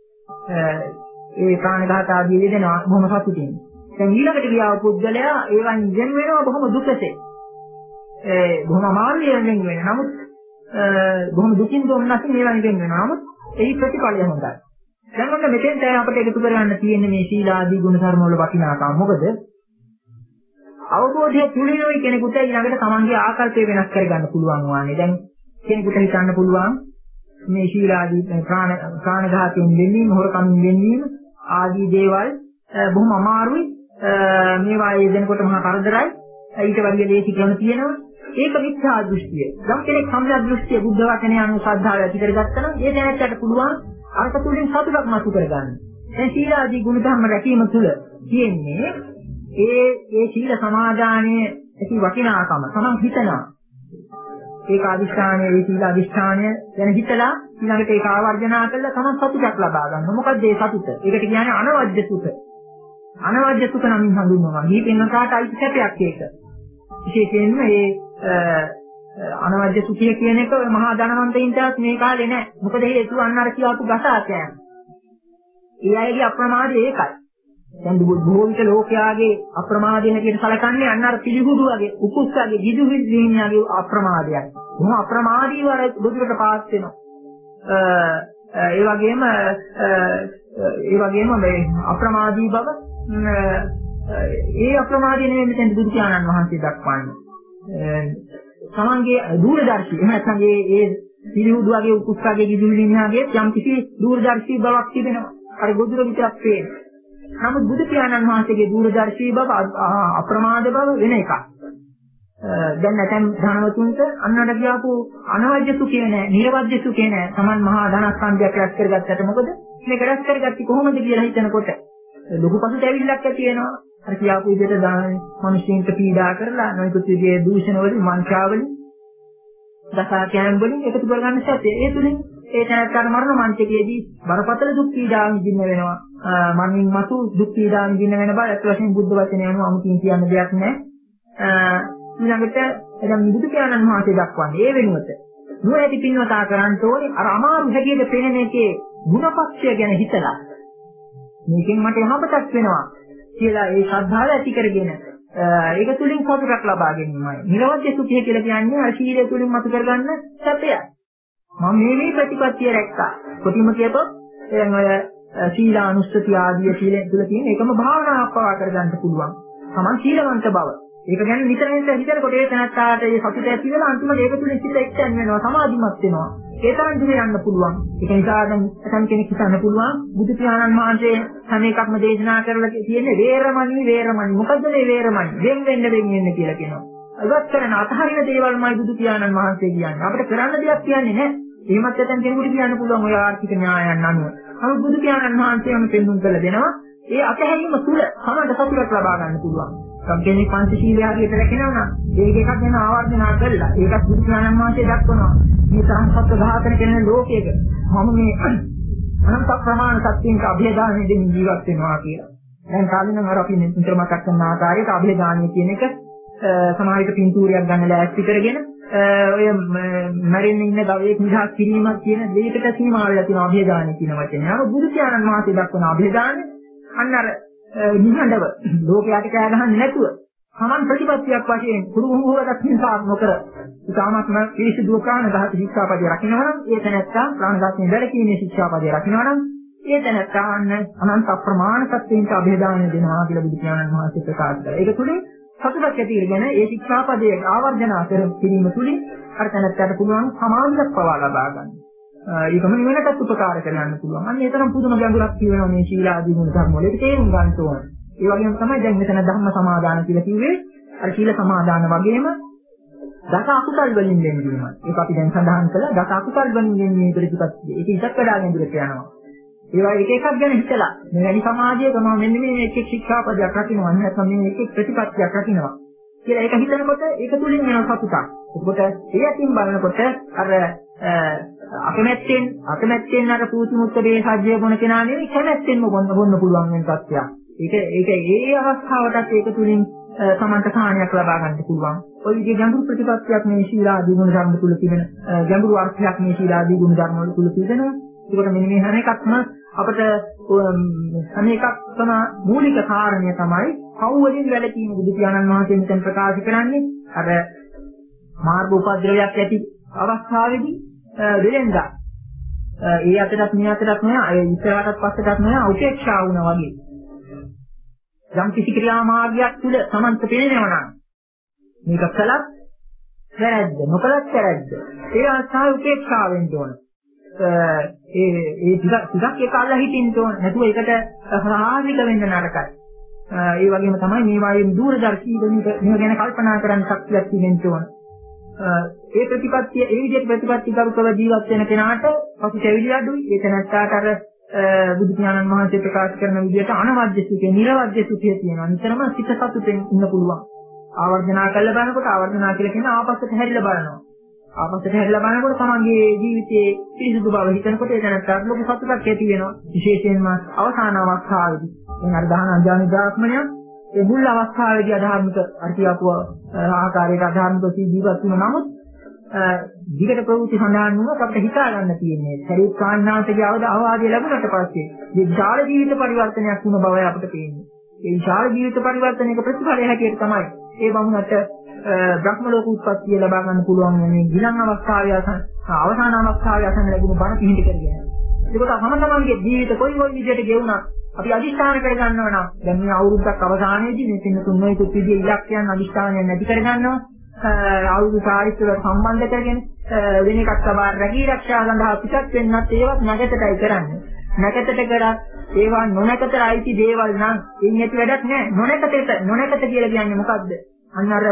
ඒ ප්‍රාණඝාත ආදී යෙදෙනවා බොහොම සතුටින්. දැන් ඊළඟට ගියා පුද්ගලයා ඒවන් ඉගෙන වෙනවා බොහොම දුකසේ. ඒ බොහොම අමාරුවෙන් වෙන. නමුත් බොහොම දුකින් දුන්නකින් ඒවන් ඉගෙන වෙනවා. නමුත් ඒ ප්‍රතිඵලය හොඳයි. දැන් මොකද මෙතෙන් තමයි අපිට එකතු කරගන්න තියෙන්නේ මේ සීලාදී ගුණ ධර්ම වල වටිනාකම. මොකද අවබෝධය තුලිනුයි කෙනෙකුට ඊළඟට තමන්ගේ ආකල්පය වෙනස් කරගන්න පුළුවන් වන්නේ. දැන් කෙනෙකුට හිතන්න පුළුවන් මේ සීලාදී ප්‍රාණ ප්‍රාණඝාතයෙන් වෙන්නීම, හොරකමින් වෙන්නීම ආදී දේවල් බොහොම අමාරුයි. මේවා යෙදෙනකොට මහා කරදරයි. ඊට වඩා ලේසි ක්‍රම තියෙනවා. ඒක මිත්‍යා දෘෂ්ටිය. යම් කෙනෙක් සම්‍යක් දෘෂ්ටිය බුද්ධ වචනේ අනුව ශ්‍රද්ධාව ඇති කරගත්තා නම් ඒ දැනට පුළුවන් අර්ථ තුලින් සතුටක් මතු කරගන්න. දැන් සීලාදී ගුණ ධර්ම රැකීම තුළ තියෙන්නේ ඒ ඒ සීල සමාදානයේ ඇති වටිනාකම තමන් හිතනවා. ඒක අදිෂ්ඨානයේ ඒ සීල අදිෂ්ඨානය ගැන හිතලා ඊළඟට ඒක ආවර්ජනා කරලා තමන් සතුටක් ලබා ගන්න. මොකද ඒ සතුට? ඒකට කියන්නේ අනවජ්‍ය සුඛ. අනවජ්‍ය සුඛ නම් හඳුන්වනවා. දීපෙන් කාට අයිති සැපයක් ඒක. විශේෂයෙන්ම මේ අනවජ්‍ය සුඛය කියන එක මහා ධනවන්තයින්ටත් මේ කාලේ නෑ. මොකද හේතුව අන්න අර කියවපු ගසාතයන්. ඒ අයගේ අප්‍රමාදය ඒකයි. දැන් බොහෝ විට ලෝකයාගේ අප්‍රමාදය හැටියට සැලකන්නේ අන්න අර පිළිහුඩු වගේ, උකුස්සගේ, ගිජු විදිහේ අප්‍රමාදයක්. මොන අප්‍රමාදීව අර බුදුරට පාස් වෙනවා. ඒ වගේම ඒ වගේම මේ අප්‍රමාදී බව ඒ අප්‍රමාදී නෙමෙයි මෙතෙන් බුදු පියාණන් වහන්සේ දක්වන්නේ. තමන්ගේ දූරදර්ශී එහෙම නැත්නම් ඒ ඒ පිළිහුඩු වගේ උකුස්සගේ ගිජු විදිහේ යම් කිසි දූරදර්ශී බවක් තිබෙනවා. අර බුදුර විතරක් පේනවා. නමුත් බුදු පියාණන් වහන්සේගේ දූරදර්ශී බව අප්‍රමාද බව වෙන එකක්. දැන් නැතම් ධනවතුන්ට අන්නට කියපු අනවජ්‍ය සුඛය නෑ, නිර්වජ්‍ය සුඛය නෑ. Taman මහා ධනස්කන්ධයක් රැස් කරගත්තට මොකද? මේක රැස් කරගත්තේ කොහොමද කියලා හිතනකොට ලොකු පසුතැවිල්ලක් ඇති වෙනවා. අර කියපු විදිහට දාන මිනිස්සුන්ට පීඩා කරලා නොයෙකුත් විදිහේ දූෂණ වලින්, මංචාවලින්, දසාකයන් වලින් එකතු කරගන්න සත්‍ය. ඒ තුලින් ඒ තැනට මරණ මංචකයේදී බරපතල දුක් පීඩා විඳින්න වෙනවා. මරණින් මතු දුක් පීඩා විඳින්න වෙන බව අත් වශයෙන් බුද්ධ වචනේ අනුව අමුතින් කියන්න දෙයක් නැහැ. ඊළඟට එදා බුදු පියාණන් වහන්සේ දක්වන්නේ ඒ වෙනුවට නුවණැති පින්වතා කරන්න ඕනේ අර අමාරු හැටියට පෙනෙන එකේ ಗುಣපක්ෂය ගැන හිතලා මේකෙන් මට යහපතක් වෙනවා කියලා ඒ ශ්‍රද්ධාව ඇති කරගෙන ඒක තුලින් සතුටක් ලබා ගැනීමයි. නිර්වද්‍ය සුඛය කියලා කියන්නේ අර ශීලය තුලින් මතු කරගන්න සැපය. මම මේ මේ ප්‍රතිපත්තිය රැක්කා. කොටිම කියතොත් දැන් ඔය සීලානුස්සති ආදී සීලෙන් තුල තියෙන එකම භාවනාවක් පවා කරගන්න පුළුවන්. Taman සීලවන්ත බව. ඒක ගැන නිතර නිතර හිතනකොට ඒ තැනත්තාට ඒ සතුට ඇති වෙලා අන්තිමට ඒක තුලින් සිත එක්තැන් වෙනවා, සමාධිමත් වෙනවා. ඒ තරම් දුර යන්න පුළුවන්. ඒක නිසා දැන් සම් කෙනෙක් හිතන්න පුළුවන් බුදු පියාණන් වහන්සේ හැම එකක්ම දේශනා කරලා තියෙන්නේ වේරමණී වේරමණී. මොකද්ද මේ වේරමණී? වෙන් වෙන්න වෙන් වෙන්න කියලා කියනවා. ඉවත් කරන අතහරින දේවල්මයි බුදු පියාණන් වහන්සේ කියන්නේ. අපිට කරන්න දෙයක් කියන්නේ නැහැ. එහෙමත් නැත්නම් කෙනෙකුට කියන්න පුළුවන් ඔය ආර්ථික න්‍යායයන් අනුව. නමුත් බුදු පියාණන් වහන්සේම පෙන්වුම් කළ දෙනවා. ඒ අතහැරීම තුල සමහරට සතුටක් ලබා ගන්න පුළුවන්. සම්පූර්ණ පංචශීලයේ හරියට රැකෙනවා නම් ඒක එකක් ගැන ආවර්ජනා කරලා ඒකත් බුදු ඥානන් වහන්සේ දක්වනවා. මේ තරම් සත්‍ය ඝාතන කරන ලෝකයක මම මේ අනන්ත ප්‍රමාණ සත්‍යයන්ට අභේදානෙ දෙමින් ජීවත් වෙනවා කියලා. දැන් කාලේ නම් අර අපි නිතර මතක් කරන ආකාරයට අභේදානය කියන එක සමාජික පින්තූරයක් ගන්න ලෑස්ති කරගෙන ඔය මැරෙන්න ඉන්න ගවයෙක් නිදහස් කිරීමක් කියන දෙයකට සීමා වෙලා තියෙන අභේදානය කියන වචනේ. අර බුදු ඥානන් වහන්සේ දක්වන අභේදානය අන්න අර නිහඬව ලෝකයට කෑ ගහන්නේ නැතුව සමන් ප්‍රතිපත්තියක් වශයෙන් කුරුහුවකට හිංසා නොකර ඉතාමත්ම පිරිසිදු ප්‍රාණඝාත ශික්ෂාපදේ රකින්නවා නම් ඒ තැනත්තා ප්‍රාණඝාතයෙන් වැළකීමේ ශික්ෂාපදේ රකින්නවා නම් ඒ තැනත්තා අන්න අනන්ත අප්‍රමාණ සත්‍යයට අභේදානය දෙනවා කියලා බුදු ඥානන් වහන්සේ ප්‍රකාශ කළා. ඒක තුලින් සතුටක් ඇති කරගෙන ඒ ශික්ෂාපදයේ ආවර්ජනා කිරීම තුලින් අර තැනත්තාට පුළුවන් සමාධියක් පවා ලබා ගන්න. ඒකම නිවනට උපකාර කරන්න පුළුවන්. අන්න ඒ තරම් පුදුම ගැඹුරක් කියනවා මේ ශීලාදී ගුණ ධර්ම වල. ඒක තේරුම් ගන්න ඕන. ඒ වගේම තමයි දැන් මෙතන ධම්ම සමාදාන කියලා කිව්වේ. අර ශීල සමාදාන වගේම දස අකුසල් වලින් වෙන්වීම. ඒක අපි දැන් සඳහන් කළා දස අකුසල් වලින් වෙන්වීම ප්‍රතිපත්තිය. ඒක ඉස්සත් වඩා ගැඹුරට යනවා. ඒවා එක එකක් ගැන හිතලා මෙවැනි සමාජයක මම මෙන්න මේ එක එක ශික්ෂාපදයක් රකින්නවා නැත්නම් මේ එක එක ප්‍රතිපත්තියක් රකින්නවා කියලා ඒක හිතනකොට ඒක තුලින් වෙන සතුටක්. ඒකට ඒ අතින් බලනකොට අර අකමැත්තෙන් අකමැත්තෙන් අර පූති මුත්තරේ සජ්ජය බොන කෙනා නෙවෙයි කැමැත්තෙන්ම බොන්න බොන්න පුළුවන් වෙන තත්ත්වයක්. ඒක ඒක ඒ අවස්ථාවටත් ඒක තුලින් සමන්ත සාහනයක් ලබා ගන්න පුළුවන්. ඔය විදිහේ ගැඹුරු ප්‍රතිපත්තියක් මේ ශීලාදී ගුණ ධර්ම තුල තිබෙන ගැඹුරු අර්ථයක් මේ ශීලාදී ගුණ ධර්ම වල තුල තිබෙනවා. ඒකට මෙන්න මේ හැම එකක්ම අපිට හැම එකක්ම මූලික කාරණය තමයි පව් වලින් වැළකීම. බුදු පියාණන් වහන්සේ මෙතන ප්‍රකාශ කරන්නේ අර මාර්ග උපද්‍රවයක් ඇති අවස්ථාවේදී දෙලෙන්දා ඒ අතරත් මේ අතරත් නෑ ඒ ඉස්සරහටත් පස්සටත් නෑ උපේක්ෂා වුණා වගේ යම් කිසි ක්‍රියා මාර්ගයක් තුල සමන්ත පේනවා නම් මේක කළත් වැරද්ද නොකළත් වැරද්ද ඒ අවස්ථාවේ උපේක්ෂා වෙන්න ඕන. ඒ ඒ ටික ටිකක් එකල්ලා හිටින්න ඕන. නැතුව ඒකට සාහාරික වෙන්න නරකයි. ඒ වගේම තමයි මේ වායේ දූරදර්ශී වෙනික මේව ගැන කල්පනා කරන්න ශක්තියක් තියෙන්න ඕන. ඒ ප්‍රතිපත්තිය ඒ විදිහට ප්‍රතිපත්ති කරුකව ජීවත් වෙන කෙනාට පසුතැවිලි අඩුයි. ඒක නැත්තාට අර බුදු පියාණන් වහන්සේ ප්‍රකාශ කරන විදිහට අනවද්‍ය සුඛය, නිර්වද්‍ය සුඛය තියෙනවා. නිතරම සිත සතුටෙන් ඉන්න පුළුවන්. ආවර්ජනා කළ බලනකොට ආවර්ජනා කියලා කියන ආපස්සට හැරිලා බලනවා. ආපස්සට හැරිලා බලනකොට තමන්ගේ ජීවිතයේ පිරිසිදු බව හිතනකොට ඒ දැනට ලොකු සතුටක් ඇති වෙනවා. විශේෂයෙන්ම අවසාන අවස්ථාවේදී. දැන් අර දහන අඥානි බ්‍රාහ්මණය ඒ මුල් අවස්ථාවේදී අධාර්මික අර්ථියපුව ආකාරයට අධාර්මික ජීවත් වුණ නමුත් විකට ප්‍රවෘත්ති සඳහන් වුණොත් අපිට හිතා ගන්න තියෙන්නේ ශරීර කාණ්ඩාන්තගේ අවද අවවාදය ලැබුණාට පස්සේ මේ විශාල ජීවිත පරිවර්තනයක් වුණ බවයි අපිට පේන්නේ. ඒ විශාල ජීවිත පරිවර්තනයක ප්‍රතිඵලය හැටියට තමයි ඒ බමුණට බ්‍රහ්ම ලෝක උත්පත්තිය ලබා ගන්න පුළුවන් මේ ගිලන් අවස්ථාවේ අවසාන අවස්ථාවේ අසන්න ලැබුණු බණ පිළිහිට කරගෙන. ඒකට තම තමන්ගේ ජීවිත කොයි කොයි විදිහට ගෙවුණා අපි අදිස්ථාන කර ගන්නවා නම් දැන් මේ අවුරුද්දක් අවසානයේදී මේ තින්න තුන් නොයෙකුත් විදිහේ ඉලක්කයන් අදිස්ථානයක් නැති කර ගන්නවා. අවුරුදු සාහිත්‍යවල සම්බන්ධ කරගෙන වෙන එකක් සබාර රැකී ආරක්ෂා සඳහා පිටත් වෙන්නත් ඒවත් නැගතටයි කරන්නේ. නැගතට කරත් ඒවා නොනැකතට අයිති දේවල් නම් ඉන් ඇති වැඩක් නැහැ. නොනැකතට නොනැකත කියලා කියන්නේ මොකද්ද? අන්න අර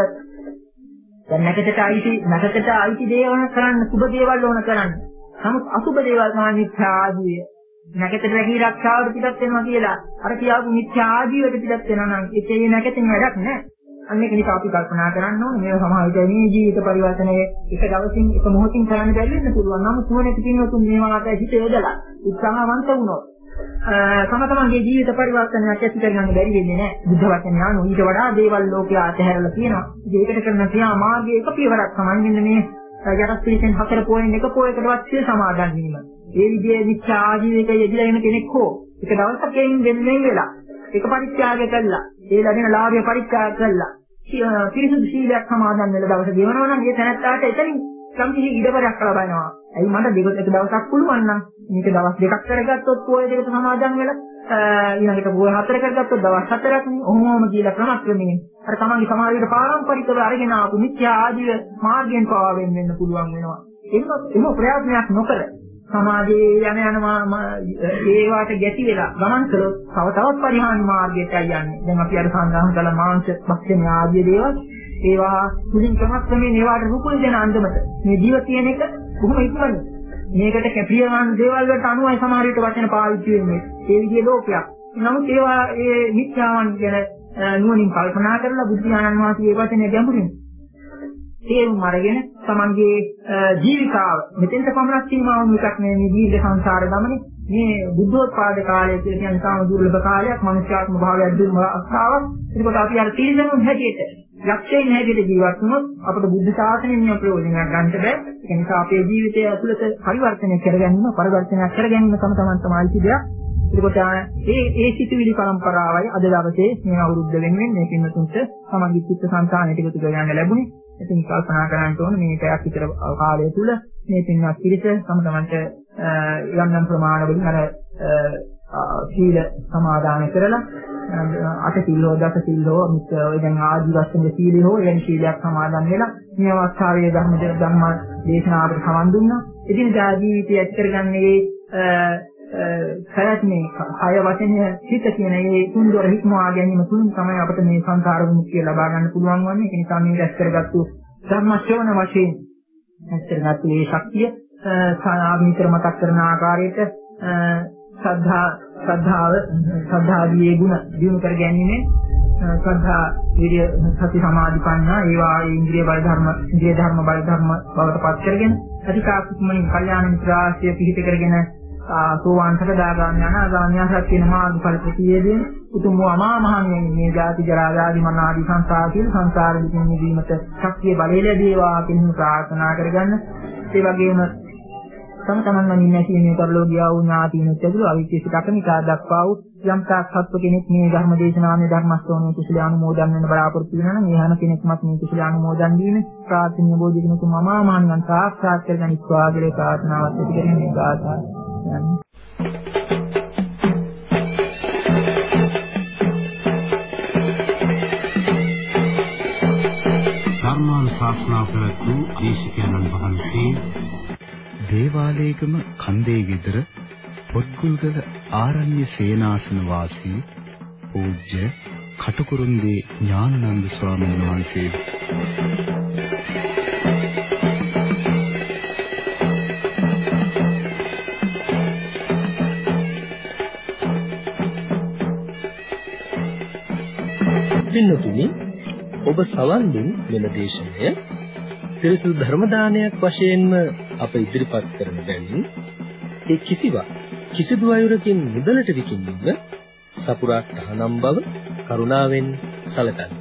දැන් නැකතට අයිති නැකතට අයිති දේවල් කරන්න සුබ දේවල් ඕන කරන්න. නමුත් අසුබ දේවල් තමයි මිත්‍යා ආජීවය. නැකතට රැකී ආරක්ෂාවට පිටත් වෙනවා කියලා අර කියාපු මිත්‍යා ආජීවයට පිටත් වෙනවා නම් ඒකේ නැකතින් වැඩක් නැහැ. අන්න ඒක නිසා අපි කල්පනා කරන්න ඕනේ මේ සමාජ විද්‍යාවේ මේ ජීවිත පරිවර්තනයේ එක දවසින් එක මොහොතින් කරන්න බැරි වෙන්න පුළුවන්. නමුත් මොනවාට පින්වතුන් මේවාට හිත යොදලා උත්සාහවන්ත වුණොත් තම තමන්ගේ ජීවිත පරිවර්තනයක් ඇති කරගන්න බැරි වෙන්නේ නැහැ. බුද්ධ වචනේ අනුව ඊට වඩා දේවල් ලෝකයේ අතහැරලා තියෙනවා. ඒකට කරන ක්‍රියා මාර්ගයේ එක පියවරක් තමයි මෙන්න මේ යටත් පිළිසෙන් හතර පොයින්ට් එක පොයකටවත් සිය සමාදන් වීම. ඒ විදිහේ මිත්‍යා ආජීවයක යෙදලා ඉන්න කෙනෙක් හෝ එක දවසක් එයින් වෙන්නේ වෙලා එක පරිත්‍යාගය කළා. ඒ ලැබෙන ලාභය පරිත්‍යාග කළා. පිරිසුදු සීලයක් සමාදන් වෙලා දවස ගෙවනවා නම් ඒ තැනත්තාට එතනින් සම්පූර්ණ ඉඩවරක් ලබනවා. ඇයි මට දෙක එක දවසක් පුළුවන් නම් මේක දවස් දෙකක් කරගත්තොත් පොය දෙකට සමාදන් වෙලා ඊළඟට පොය හතර කරගත්තොත් දවස් හතරක් නේ. ඔහොමම කියලා ක්‍රමක්‍රමයෙන් අර තමන්ගේ සමාජයේ පාරම්පරිකව අරගෙන ආපු මිත්‍යා ආජීව මාර්ගයෙන් පාවා වෙන්න පුළුවන් වෙනවා. එහෙම එහෙම ප්‍රයත්නයක් නොකර සමාජයේ යන යන ඒවට ගැටි වෙලා ගමන් කළොත් තව තවත් පරිහානි මාර්ගයටයි යන්නේ. දැන් අපි අර සඳහන් කළ මාංශ භක්ෂණ ආදී දේවල් ඒවා මුලින් ක්‍රමක්‍රමයෙන් ඒවාට රුකුල් දෙන අන්දමට මේ ජීව තියෙන එක බොහොම ඉක්මනින් මේකට කැපියවන දේවල් වලට අනුවයි සමහර විට වචන පාවිච්චි වෙන්නේ. ඒ විදිහේ ලෝකයක්. නමුත් ඒවා ඒ මිත්‍යාවන් ගැන නුවණින් කල්පනා කරලා බුද්ධ ඥානන් වහන්සේ මේ වචනේ ගැඹුරින් තේරුම් අරගෙන තමන්ගේ ජීවිතාව මෙතෙන්ට පමණක් සීමා වුණු එකක් නෙමෙයි මේ දීර්ඝ සංසාර ගමනේ මේ බුද්ධෝත්පාද කාලය කියන්නේ තාම දුර්ලභ කාලයක් මනුෂ්‍යාත්ම භාවයක් දුර්ම අවස්ථාවක්. ඒකට අපි අර තීරණුන් හැටියට යක්ෂයන් හැටියට ජීවත් වුණොත් අපට බුද්ධ ශාසනයෙන් ප්‍රයෝජනයක් ගන්නට බෑ. ඒ නිසා අපේ ජීවිතය ඇතුළත පරිවර්තනය කරගැනීම පරිවර්තනයක් කරගැනීම තම තමන් තමයි සිදුවක්. ඒකට මේ ඒ සිතුවිලි පරම්පරාවයි අද දවසේ මේ අවුරුද්ද වෙනුවෙන් මේ පින්තුන්ට සමගි චිත්ත සංතානයට එකතු කරගන්න ලැබුණේ. ඉතින් කල්පනා කරන්න ඕනේ මේ පැයක් විතර කාලය තුල මේ පින්වත් පිරිස තම තමන්ට යම් යම් ප්‍රමාණවලින් අර සීල සමාදාන කරලා අට සිල්ලෝ දස සිල්ලෝ මිත් ඔය දැන් ආදිවස්සන සීලියෝ එවැනි සීලයක් සමාදන් වෙලා මේ අවස්ථාවේ ධර්ම ධර්ම දේශනාවට සමන් දුන්නා. ඉතින් දා ජීවිතය ඇති කරගන්නේ සරත්නේ කය වචනය හිත කියන මේ තුන්දොර හික්මවා ගැනීම තුලින් තමයි අපිට මේ සංසාර විමුක්තිය ලබා ගන්න පුළුවන් වන්නේ. ඒ නිසා මේ රැස් කරගත්තු ධර්ම ශ්‍රවණ වශයෙන් රැස් කරගත්තු මේ ශක්තිය සාමිතර මතක් කරන ආකාරයට ශ්‍රද්ධා ශ්‍රද්ධාව ශ්‍රද්ධාදී ගුණ දිනු කර ගැනීමෙන් ශ්‍රද්ධා විරිය සති සමාධි ප්‍රඥා ඒවා ඉන්ද්‍රිය බල ධර්ම ඉන්ද්‍රිය ධර්ම බල ධර්ම බවට පත් කරගෙන අධිකාත්මනින් කල්යාණ මිත්‍රාශ්‍රය පිහිට කරගෙන සෝවාන් සකදාගාමී අනාගාමී ආසත් කියන මාර්ගඵල ප්‍රතිවේදයෙන් උතුම් වූ අමා මහ නිවන මේ ජාති ජරා ව්‍යාධි මරණ ආදී සංසාර කියන සංසාර දුකින් මිදීමට ශක්තිය බලය ලැබේවා කියන ප්‍රාර්ථනා කරගන්න. ඒ වගේම තම තමන්ම ඉන්නේ පරිලෝකියා වූ ඥාතිනුත් ඇතුළු අවිචේසිත අකනිකා දක්වා වූ යම් තාක් සත්ව කෙනෙක් මේ ධර්ම දේශනාවේ ධර්මස්තෝණයේ කුසල අනුමෝදන් වෙන බලාපොරොත්තු වෙනවා නම් ඒ හැම කෙනෙක්මත් මේ කුසල අනුමෝදන් වීම ප්‍රාර්ථනීය බෝධිගුණ තුම අමා මහ නිවන් සාක්ෂාත් කරගනිත්වා කියලා ප්‍රාර්ථනාවත් ඇති කරගෙන මේ ගාථා ධර්මානුශාසනා කරතු දේශකයන්න් වහන්සේ දේවාලේගම කන්දේ ගෙදර පොත්ගුල්ගල ආරණ්‍ය සේනාසන වාසී පූජ්‍ය කටුකුරුන්දී ඥානানন্দ ස්වාමීන් වහන්සේ පින්නතුනි ඔබ සවන් දුන් මෙම දේශනය පිරිසුදු ධර්ම දානයක් වශයෙන්ම අප ඉදිරිපත් කරන බැවින් ඒ කිසිවක් කිසිදු අයුරකින් මුදලට විකිණීම සපුරා තහනම් බව කරුණාවෙන් සැලකන්න.